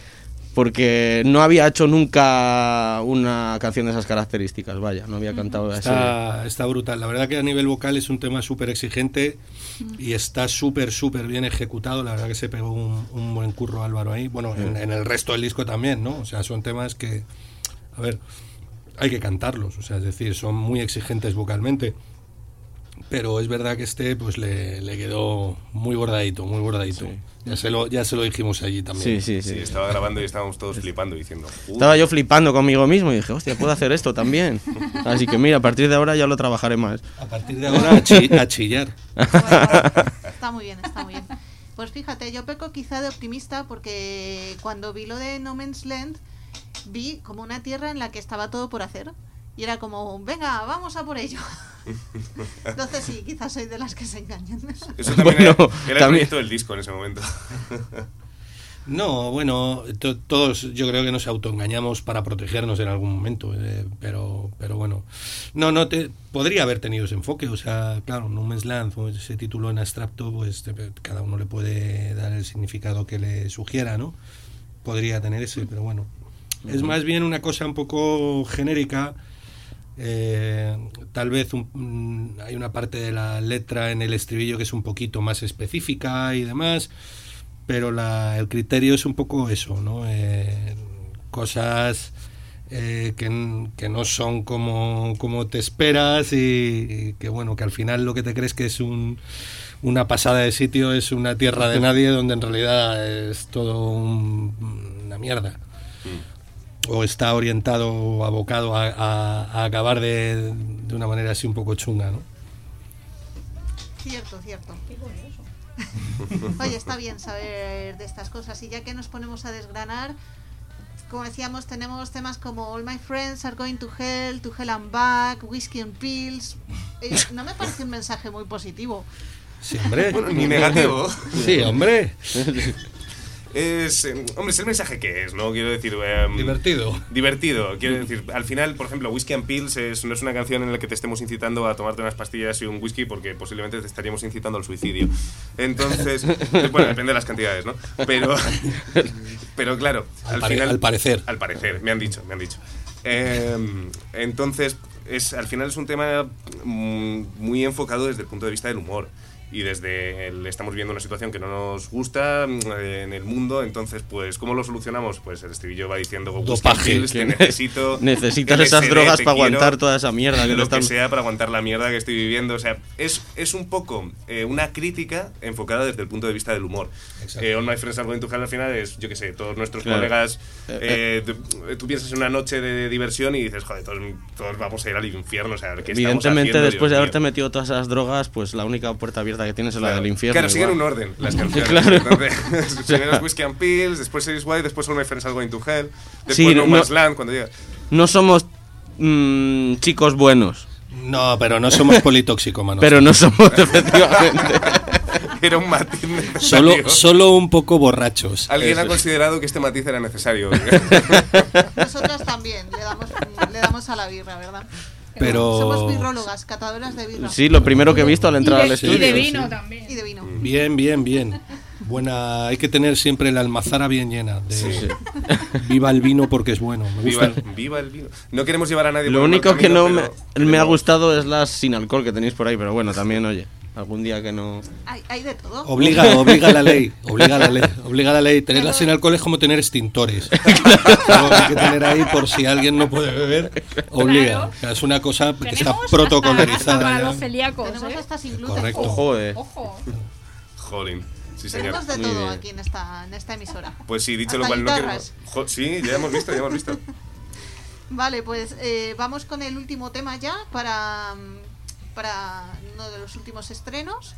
Speaker 4: porque no había hecho nunca una canción de esas características, vaya, no había cantado
Speaker 6: está, está brutal, la verdad que a nivel vocal es un tema súper exigente y está súper, súper bien ejecutado, la verdad que se pegó un, un buen curro Álvaro ahí, bueno, en, en el resto del disco también, ¿no? O sea, son temas que, a ver... hay que cantarlos, o sea, es decir, son muy exigentes vocalmente, pero es verdad que este pues le, le quedó muy bordadito, muy bordadito. Sí. Ya se lo ya se lo dijimos allí también.
Speaker 4: Sí, sí, sí.
Speaker 3: Sí, estaba grabando y estábamos todos flipando diciendo. Uy.
Speaker 4: Estaba yo flipando conmigo mismo y dije, hostia, puedo hacer esto también. Así que mira, a partir de ahora ya lo trabajaré más.
Speaker 6: A partir de ahora a, chi a chillar.
Speaker 2: Bueno, está muy bien, está muy bien. Pues fíjate, yo peco quizá de optimista porque cuando vi lo de No Man's Land vi como una tierra en la que estaba todo por hacer y era como, venga, vamos a por ello. Entonces sí, quizás soy de las que se engañan.
Speaker 3: Eso también
Speaker 4: bueno,
Speaker 3: era, era
Speaker 4: también...
Speaker 3: el proyecto del disco en ese momento.
Speaker 6: No, bueno, to todos yo creo que nos autoengañamos para protegernos en algún momento, eh, pero pero bueno, no, no te podría haber tenido ese enfoque, o sea, claro, No Man's Land, ese título en abstracto, pues te, cada uno le puede dar el significado que le sugiera, ¿no? Podría tener ese, pero bueno. Es más bien una cosa un poco genérica, Eh, tal vez un, hay una parte de la letra en el estribillo que es un poquito más específica y demás, pero la, el criterio es un poco eso, ¿no? Eh, cosas eh, que, que no son como, como te esperas y, y que bueno, que al final lo que te crees que es un, una pasada de sitio es una tierra de nadie donde en realidad es todo un, una mierda. Mm. O está orientado o abocado a, a, a acabar de, de una manera así un poco chunga, ¿no?
Speaker 2: Cierto, cierto. Oye, está bien saber de estas cosas. Y ya que nos ponemos a desgranar, como decíamos, tenemos temas como All My Friends Are Going to Hell, To Hell and Back, Whiskey and Pills. Eh, no me parece un mensaje muy positivo.
Speaker 6: Sí, hombre.
Speaker 3: Bueno, ni negativo.
Speaker 6: Sí, hombre.
Speaker 3: Es, eh, hombre, es el mensaje que es, ¿no? Quiero decir... Eh,
Speaker 6: divertido.
Speaker 3: Divertido. Quiero decir, al final, por ejemplo, Whiskey and Pills es, no es una canción en la que te estemos incitando a tomarte unas pastillas y un whisky porque posiblemente te estaríamos incitando al suicidio. Entonces, bueno, depende de las cantidades, ¿no? Pero, pero claro, al,
Speaker 6: al pare,
Speaker 3: final...
Speaker 6: Al parecer.
Speaker 3: Al parecer, me han dicho, me han dicho. Eh, entonces, es, al final es un tema muy enfocado desde el punto de vista del humor. Y desde el, estamos viendo una situación que no nos gusta eh, en el mundo, entonces pues ¿cómo lo solucionamos? Pues el estribillo va diciendo
Speaker 6: dopaje,
Speaker 3: pills, te necesito,
Speaker 4: necesitas esas
Speaker 3: L S D,
Speaker 4: drogas
Speaker 3: te
Speaker 4: para
Speaker 3: quiero,
Speaker 4: aguantar toda esa mierda que
Speaker 3: lo
Speaker 4: están...
Speaker 3: que sea para aguantar la mierda que estoy viviendo. O sea, es, es un poco eh, una crítica enfocada desde el punto de vista del humor. eh, All My Friends Are Going to Hell al final es, yo qué sé, todos nuestros claro. colegas eh, tú, tú piensas en una noche de diversión y dices, joder, todos, todos vamos a ir al infierno. O sea, ¿qué
Speaker 4: evidentemente
Speaker 3: haciendo,
Speaker 4: después
Speaker 3: Dios
Speaker 4: de haberte
Speaker 3: mío?
Speaker 4: metido todas esas drogas, pues la única puerta abierta que tienes es
Speaker 3: claro.
Speaker 4: la del infierno.
Speaker 3: Claro,
Speaker 4: igual.
Speaker 3: siguen un orden las canciones.
Speaker 4: Claro.
Speaker 3: Entonces, primero es Whiskey and Pills, después Series White, después All My Friends Are Going to Hell, después
Speaker 4: sí,
Speaker 3: No
Speaker 4: no,
Speaker 3: Man's Land, cuando llega.
Speaker 4: No somos mmm, chicos buenos.
Speaker 6: No, pero no somos politoxicómanos.
Speaker 4: Pero no somos, efectivamente.
Speaker 3: Era un matiz necesario.
Speaker 6: Solo, solo un poco borrachos.
Speaker 3: Alguien
Speaker 4: Eso
Speaker 3: ha
Speaker 4: es.
Speaker 3: considerado que este matiz era necesario.
Speaker 2: Nosotras también le damos, le damos a la birra, ¿verdad?
Speaker 6: Pero...
Speaker 2: Somos birrólogas, catadoras de birra.
Speaker 4: Sí, lo primero que he visto al entrar
Speaker 1: y de,
Speaker 4: al estudio.
Speaker 1: Y de vino
Speaker 6: sí.
Speaker 1: también.
Speaker 2: Y de vino.
Speaker 6: Bien, bien, bien. Buena, hay que tener siempre la almazara bien llena. De,
Speaker 3: Sí.
Speaker 6: Viva el vino porque es bueno. Me
Speaker 3: Viva,
Speaker 6: gusta.
Speaker 3: el, viva el vino. No queremos llevar a nadie
Speaker 4: Lo
Speaker 3: por el
Speaker 4: único
Speaker 3: mal
Speaker 4: que
Speaker 3: camino,
Speaker 4: no
Speaker 3: pero
Speaker 4: me, me ha
Speaker 3: queremos-
Speaker 4: gustado es las sin alcohol que tenéis por ahí, pero bueno, también, oye, algún día que no...
Speaker 2: Hay, hay de todo.
Speaker 6: Obliga, obliga la ley, obliga la ley, obliga la ley. Tenerla sin alcohol es como tener extintores. Algo que hay que tener ahí por si alguien no puede beber. Obliga.
Speaker 1: Claro.
Speaker 6: O sea, es una cosa que está
Speaker 1: Tenemos hasta-
Speaker 6: protocolarizada.
Speaker 1: hasta para
Speaker 6: ya.
Speaker 1: los celíacos,
Speaker 2: Tenemos
Speaker 1: ¿eh?
Speaker 2: hasta sin gluten.
Speaker 6: Correcto.
Speaker 4: Ojo, eh.
Speaker 1: Ojo.
Speaker 3: Jolín. Sí, señor.
Speaker 2: Tenemos de
Speaker 4: Muy
Speaker 2: todo
Speaker 4: bien.
Speaker 2: aquí en esta, en esta emisora.
Speaker 3: Pues sí, dicho
Speaker 2: Hasta
Speaker 3: lo cual, no
Speaker 2: guitarras.
Speaker 3: queremos... Jo- sí, ya hemos visto, ya hemos visto.
Speaker 2: Vale, pues eh, vamos con el último tema ya para, mm, para uno de los últimos estrenos.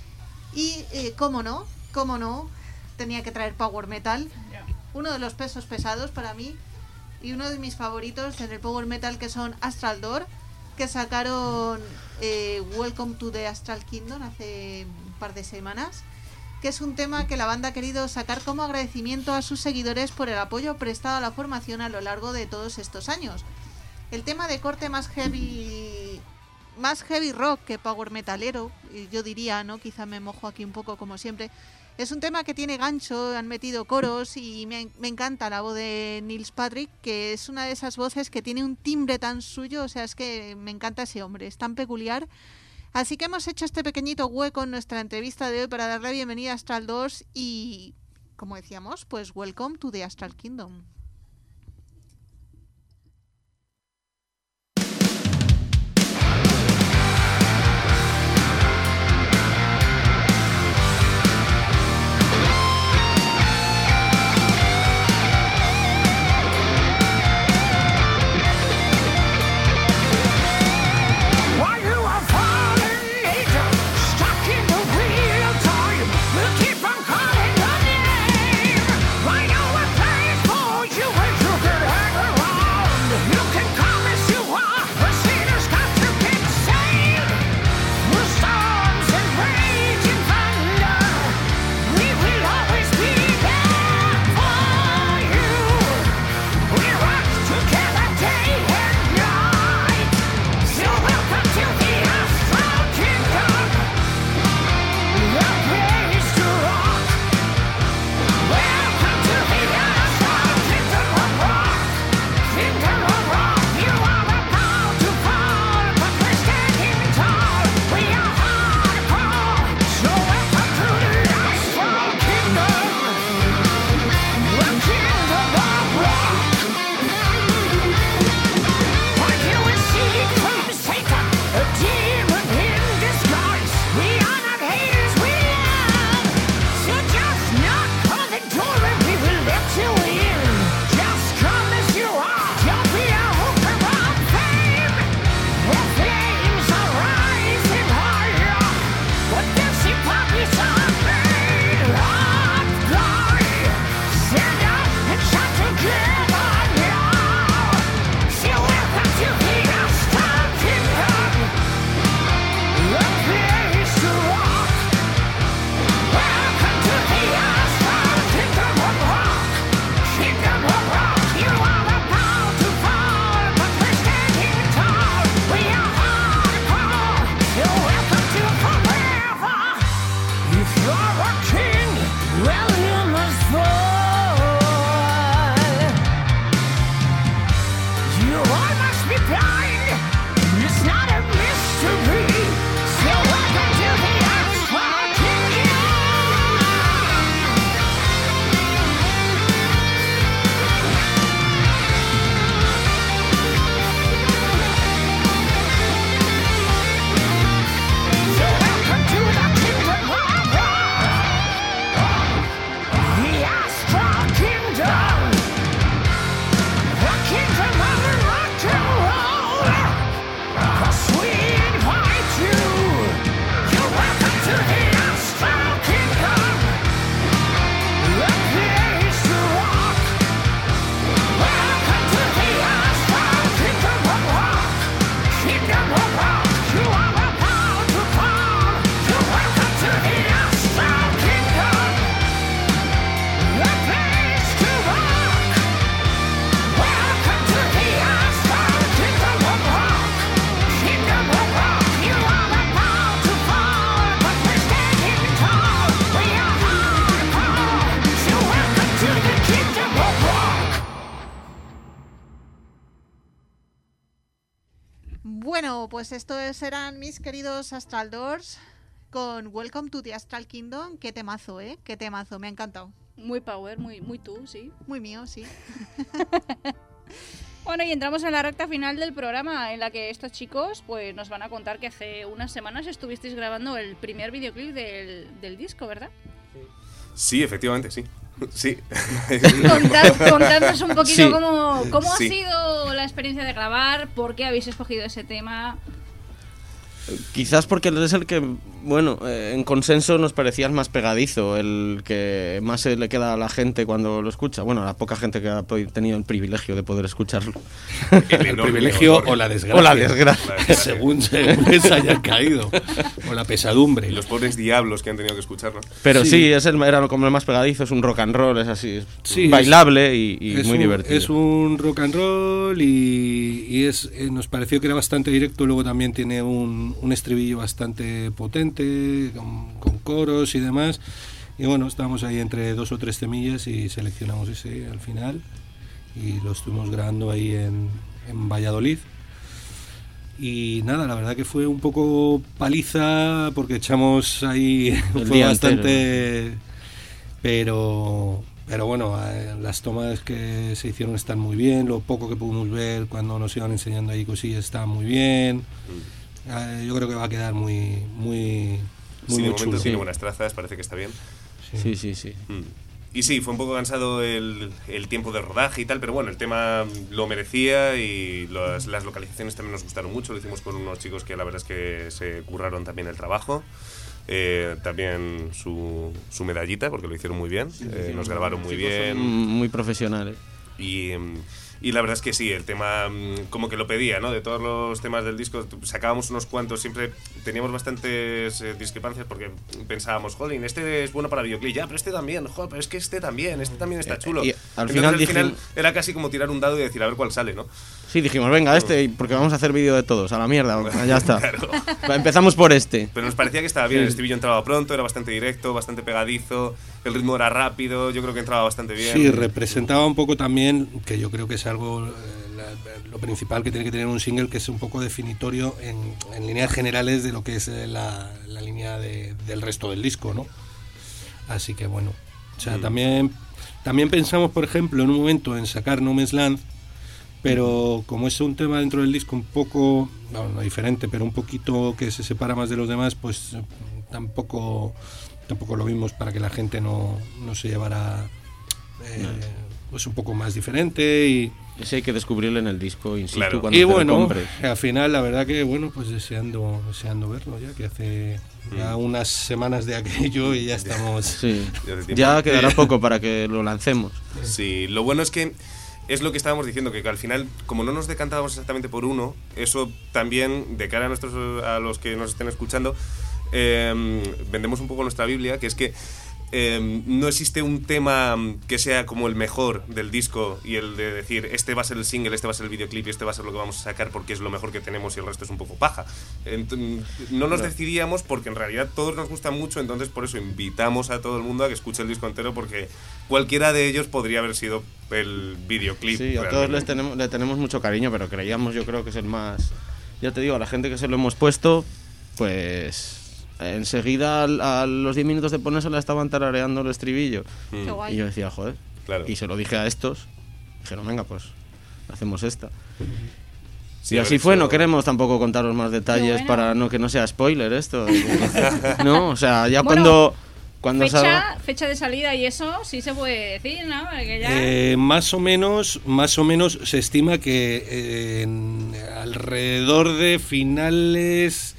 Speaker 2: Y eh, cómo no, cómo no, tenía que traer Power Metal. Uno de los pesos pesados para mí y uno de mis favoritos en el Power Metal, que son Astral Door, que sacaron eh, Welcome to the Astral Kingdom hace un par de semanas, que es un tema que la banda ha querido sacar como agradecimiento a sus seguidores por el apoyo prestado a la formación a lo largo de todos estos años. El tema de corte más heavy, más heavy rock que power metalero, yo diría, ¿no? Quizá me mojo aquí un poco como siempre. Es un tema que tiene gancho, han metido coros y me, me encanta la voz de Nils Patrick, que es una de esas voces que tiene un timbre tan suyo, o sea, es que me encanta ese hombre, es tan peculiar. Así que hemos hecho este pequeñito hueco en nuestra entrevista de hoy para darle bienvenida a Astral Doors y, como decíamos, pues welcome to the Astral Kingdom.
Speaker 7: While you are falling, angel, stuck in the real time, we'll keep on calling your name. Right now, a place for fall. You all must be blind. It's not a mystery. So welcome to the Astral Kingdom. So welcome to the kingdom of rock. The Astral Kingdom. The kingdom of rock and roll. 'Cause we invite you. You're welcome to the Astral Kingdom. The place to rock. Welcome to the Astral Kingdom of rock. Kingdom of rock. You are about to fall. You're welcome to the Astral Kingdom. The place to rock. Welcome to the Astral Kingdom of rock. Kingdom of rock. You are about to fall, but we're standing tall. We are hardcore. So welcome to the Kingdom of rock.
Speaker 2: Bueno, pues estos eran mis queridos Astral Doors con Welcome to the Astral Kingdom. Qué temazo, ¿eh? Qué temazo, me ha encantado.
Speaker 1: Muy power, muy, muy tú, sí.
Speaker 2: Muy mío, sí.
Speaker 1: Bueno, y entramos en la recta final del programa, en la que estos chicos pues nos van a contar que hace unas semanas estuvisteis grabando el primer videoclip del, del disco, ¿verdad?
Speaker 3: Sí, efectivamente, sí. Sí.
Speaker 1: Contad, contadnos un poquito
Speaker 4: Sí.
Speaker 1: cómo, cómo
Speaker 3: Sí.
Speaker 1: ha sido la experiencia de grabar, por qué habéis escogido ese tema.
Speaker 4: Quizás porque es el que, bueno, eh, en consenso nos parecía el más pegadizo, el que más se le queda a la gente cuando lo escucha. Bueno, a la poca gente que ha podi- tenido el privilegio de poder escucharlo.
Speaker 3: El
Speaker 6: El
Speaker 3: enorme
Speaker 6: privilegio
Speaker 3: honor.
Speaker 6: o la desgracia.
Speaker 4: O la desgracia.
Speaker 3: La desgracia.
Speaker 6: Según, según les haya caído. O la pesadumbre.
Speaker 3: Y los pobres diablos que han tenido que escucharlo.
Speaker 4: Pero sí,
Speaker 6: Sí.
Speaker 4: es el, era como el más pegadizo, es un rock and roll, es así, es
Speaker 6: Sí,
Speaker 4: bailable y, y
Speaker 6: es
Speaker 4: muy
Speaker 6: un,
Speaker 4: divertido.
Speaker 6: Es un rock and roll y, y es, eh, nos pareció que era bastante directo. Luego también tiene un, un estribillo bastante potente, con, con coros y demás. Y bueno, estábamos ahí entre dos o tres temillas y seleccionamos ese al final. Y lo estuvimos grabando ahí en, en Valladolid. Y nada, la verdad que fue un poco paliza porque echamos ahí
Speaker 4: El
Speaker 6: fue
Speaker 4: día
Speaker 6: bastante, pero pero bueno, eh, las tomas que se hicieron están muy bien, lo poco que pudimos ver cuando nos iban enseñando ahí cosillas está muy bien. Eh, yo creo que va a quedar muy muy muy,
Speaker 3: Sí, de
Speaker 6: muy
Speaker 3: momento
Speaker 6: chulo.
Speaker 3: tiene buenas trazas, parece que está bien.
Speaker 4: Sí, sí, sí.
Speaker 3: Mm. Y sí, fue un poco cansado el, el tiempo de rodaje y tal, pero bueno, el tema lo merecía y las, las localizaciones también nos gustaron mucho. Lo hicimos con unos chicos que la verdad es que se curraron también el trabajo. Eh, también su, su medallita, porque lo hicieron muy bien. Eh, nos grabaron muy bien.
Speaker 4: Mm, Muy profesionales.
Speaker 3: Y, mm, y la verdad es que sí, el tema mm, como que lo pedía, ¿no? De todos los temas del disco sacábamos unos cuantos, siempre teníamos bastantes eh, discrepancias porque pensábamos, jolín, este es bueno para videoclip, ya, pero este también, joder, pero es que este también, este también está chulo.
Speaker 4: Y al
Speaker 3: Entonces,
Speaker 4: final
Speaker 3: al final
Speaker 4: dijimos-
Speaker 3: era casi como tirar un dado y decir a ver cuál sale, ¿no?
Speaker 4: Sí, dijimos, venga, este, porque vamos a hacer vídeo de todos, a la mierda, ya está.
Speaker 3: Claro.
Speaker 4: Empezamos por este.
Speaker 3: Pero nos parecía que estaba bien, el estribillo entraba pronto, era bastante directo, bastante pegadizo, el ritmo era rápido, yo creo que entraba bastante bien.
Speaker 6: Sí, representaba un poco también, que yo creo que es algo, eh, la- lo principal que tiene que tener un single, que es un poco definitorio en, en líneas generales de lo que es eh, la, la línea de- del resto del disco, ¿no? Así que bueno, o sea,
Speaker 3: Mm.
Speaker 6: también, también pensamos, por ejemplo, en un momento en sacar No Man's Land, pero como es un tema dentro del disco un poco, no, no diferente, pero un poquito que se separa más de los demás, pues eh, tampoco, tampoco lo vimos para que la gente no, no se llevara eh, pues un poco más diferente y,
Speaker 4: Ese hay que descubrirlo en el disco in situ
Speaker 3: Claro.
Speaker 4: cuando
Speaker 6: y
Speaker 4: te lo
Speaker 6: bueno,
Speaker 4: compres.
Speaker 6: al final la verdad que bueno, pues deseando, deseando verlo ya, que hace ya unas semanas de aquello y ya estamos...
Speaker 4: Sí.
Speaker 3: Ya hace tiempo.
Speaker 4: Ya quedará poco para que lo lancemos.
Speaker 3: Sí, lo bueno es que es lo que estábamos diciendo, que al final, como no nos decantábamos exactamente por uno, eso también, de cara a, nuestros, a los que nos estén escuchando, eh, vendemos un poco nuestra Biblia, que es que eh, no existe un tema que sea como el mejor del disco y el de decir este va a ser el single, este va a ser el videoclip y este va a ser lo que vamos a sacar porque es lo mejor que tenemos y el resto es un poco paja. Ent- no nos decidíamos porque en realidad todos nos gustan mucho, entonces por eso invitamos a todo el mundo a que escuche el disco entero porque cualquiera de ellos podría haber sido el videoclip.
Speaker 4: Sí, a todos
Speaker 3: realmente.
Speaker 4: les tenemos, le tenemos mucho cariño, pero creíamos, yo creo que es el más... Ya te digo, a la gente que se lo hemos puesto, pues... Enseguida, a los diez minutos de ponérsela, estaban tarareando el estribillo.
Speaker 3: Mm.
Speaker 1: Qué guay.
Speaker 4: Y yo decía, joder.
Speaker 3: Claro.
Speaker 4: Y se lo dije a estos. Dijeron, venga, pues hacemos esta.
Speaker 3: Sí,
Speaker 4: y
Speaker 3: haber
Speaker 4: así fue,
Speaker 3: hecho-
Speaker 4: no queremos tampoco contaros más detalles
Speaker 1: bueno.
Speaker 4: para no que no sea spoiler esto. No, o sea, ya
Speaker 1: Bueno,
Speaker 4: cuando, cuando salga...
Speaker 1: Fecha, fecha de salida y eso sí se puede decir, ¿no? Porque ya...
Speaker 6: Eh, más o menos, más o menos se estima que eh, en alrededor de finales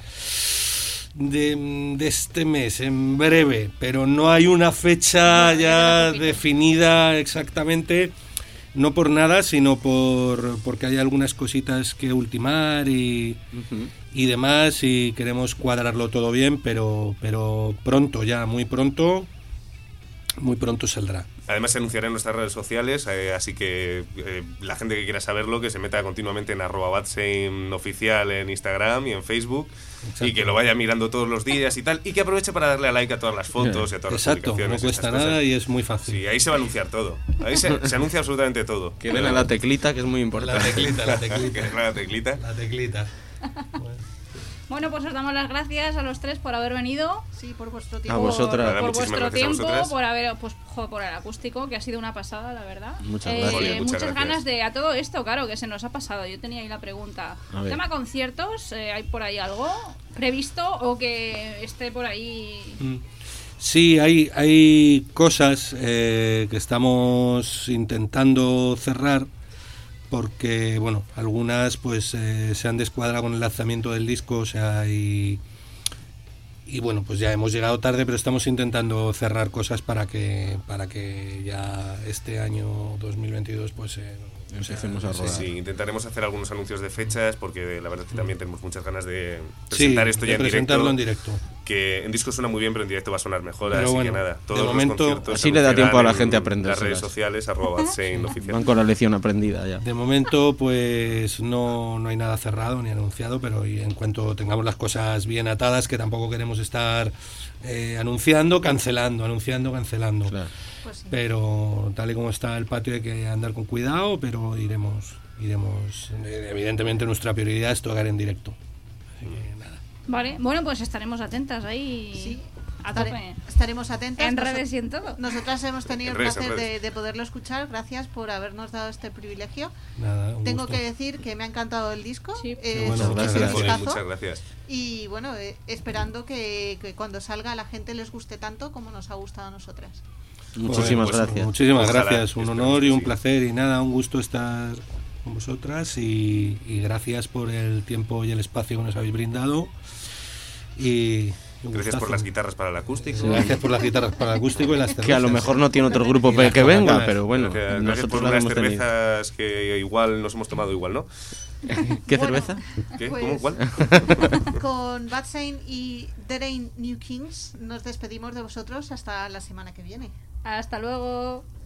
Speaker 6: de, de este mes, en breve, pero no hay una fecha
Speaker 1: No,
Speaker 6: ya
Speaker 1: queda poquito.
Speaker 6: definida exactamente, no por nada, sino por porque hay algunas cositas que ultimar y,
Speaker 4: Ujú.
Speaker 6: y demás, y queremos cuadrarlo todo bien, pero, pero pronto, ya muy pronto, muy pronto saldrá.
Speaker 3: Además se anunciará en nuestras redes sociales, eh, así que eh, la gente que quiera saberlo, que se meta continuamente en arroba Badsame oficial en Instagram y en Facebook,
Speaker 6: Exacto.
Speaker 3: y que lo vaya mirando todos los días y tal, y que aproveche para darle a like a todas las fotos y a todas
Speaker 6: Exacto,
Speaker 3: las
Speaker 6: no
Speaker 3: publicaciones. y
Speaker 6: cuesta
Speaker 3: esas
Speaker 6: nada
Speaker 3: cosas.
Speaker 6: y es muy fácil.
Speaker 3: Sí, ahí se va a anunciar todo. Ahí se, se anuncia absolutamente todo.
Speaker 4: Que den a la teclita, que es muy
Speaker 6: La
Speaker 4: importante.
Speaker 6: teclita, la
Speaker 3: Que
Speaker 6: teclita.
Speaker 3: es la teclita.
Speaker 6: La teclita.
Speaker 1: Bueno, pues os damos las gracias a los tres por haber venido.
Speaker 2: Sí, por vuestro
Speaker 4: A
Speaker 2: tiempo.
Speaker 4: vosotras.
Speaker 1: Por,
Speaker 3: Nada,
Speaker 1: por
Speaker 3: muchísimas
Speaker 1: vuestro
Speaker 3: gracias a
Speaker 1: tiempo,
Speaker 3: vosotras.
Speaker 1: por haber, pues, jo, por el acústico, que ha sido una pasada, la verdad.
Speaker 4: Muchas
Speaker 1: Eh,
Speaker 4: gracias.
Speaker 3: Oye, muchas
Speaker 1: muchas
Speaker 3: gracias.
Speaker 1: ganas de a todo esto, claro, que se nos ha pasado. Yo tenía ahí la pregunta.
Speaker 4: A ver.
Speaker 1: Tema conciertos, eh, ¿hay por ahí algo previsto o que esté por ahí?
Speaker 6: Mm. Sí, hay, hay cosas eh, que estamos intentando cerrar porque, bueno, algunas pues eh, se han descuadrado con el lanzamiento del disco, o sea, y, y bueno, pues ya hemos llegado tarde, pero estamos intentando cerrar cosas para que para que ya este año dos mil veintidós pues eh, o sea,
Speaker 4: Empecemos a
Speaker 3: Sí,
Speaker 4: rodar.
Speaker 3: sí, intentaremos hacer algunos anuncios de fechas porque la verdad es que también tenemos muchas ganas de
Speaker 6: sí,
Speaker 3: presentar esto
Speaker 6: de
Speaker 3: ya en
Speaker 6: presentarlo
Speaker 3: directo.
Speaker 6: en directo.
Speaker 3: Que en disco suena muy bien, pero en directo va a sonar mejor,
Speaker 6: Pero
Speaker 3: así
Speaker 6: bueno,
Speaker 3: que nada.
Speaker 6: de
Speaker 3: Todos los
Speaker 6: momento-
Speaker 3: conciertos
Speaker 4: Así
Speaker 3: se
Speaker 4: le da tiempo a la
Speaker 3: anunciarán
Speaker 4: gente a
Speaker 3: en
Speaker 4: aprendérselas.
Speaker 3: las redes sociales, arroba Badsame oficial.
Speaker 4: Van con la lección aprendida ya.
Speaker 6: De momento, pues no, no hay nada cerrado ni anunciado, pero y en cuanto tengamos las cosas bien atadas, que tampoco queremos estar eh, anunciando, cancelando, anunciando, cancelando.
Speaker 4: Claro.
Speaker 2: Pues sí.
Speaker 6: Pero tal y como está el patio hay que andar con cuidado, pero iremos, iremos. eh, Evidentemente nuestra prioridad es tocar en directo. Así que nada.
Speaker 1: Vale, bueno, pues estaremos atentas ahí.
Speaker 2: Sí.
Speaker 1: A
Speaker 2: Estare-
Speaker 1: tope.
Speaker 2: estaremos atentas.
Speaker 1: En
Speaker 2: Noso-
Speaker 1: redes y en todo.
Speaker 2: Nosotras hemos tenido
Speaker 3: En
Speaker 2: el
Speaker 3: redes, en
Speaker 2: placer de,
Speaker 3: redes.
Speaker 2: de poderlo escuchar. Gracias por habernos dado este privilegio.
Speaker 6: Nada, un
Speaker 2: Tengo
Speaker 6: gusto.
Speaker 2: que decir que me ha encantado el disco.
Speaker 1: Sí.
Speaker 2: Eh,
Speaker 6: Qué bueno,
Speaker 2: es un-
Speaker 6: muchas
Speaker 2: es un
Speaker 6: gracias.
Speaker 3: Joder,
Speaker 2: discazo.
Speaker 3: muchas gracias.
Speaker 2: Y bueno, eh, esperando que, que cuando salga a la gente les guste tanto como nos ha gustado a nosotras.
Speaker 4: Muchísimas
Speaker 3: pues,
Speaker 4: gracias.
Speaker 6: Muchísimas
Speaker 3: Ojalá,
Speaker 6: gracias, un
Speaker 3: esperemos
Speaker 6: honor y
Speaker 3: que
Speaker 6: un
Speaker 3: sí.
Speaker 6: placer y nada, un gusto estar con vosotras y, y gracias por el tiempo y el espacio que nos habéis brindado y un
Speaker 3: Gracias por
Speaker 6: gustazo.
Speaker 3: las guitarras para el acústico.
Speaker 6: Gracias por las guitarras para el acústico y las cervezas.
Speaker 4: Que a lo mejor no tiene otro grupo
Speaker 6: Y
Speaker 4: pe-
Speaker 6: las
Speaker 4: que venga,
Speaker 6: Coca-Colas.
Speaker 4: pero bueno,
Speaker 3: Gracias, gracias
Speaker 4: nosotros
Speaker 3: por
Speaker 4: las
Speaker 3: unas
Speaker 4: hemos tenido.
Speaker 3: cervezas que igual nos hemos tomado igual, ¿no?
Speaker 4: ¿Qué
Speaker 2: Bueno.
Speaker 4: cerveza?
Speaker 3: ¿Qué?
Speaker 2: Pues-
Speaker 3: ¿Cómo? ¿Cuál?
Speaker 2: Con Badsame y There Ain't New Kings nos despedimos de vosotros hasta la semana que viene.
Speaker 1: Hasta luego.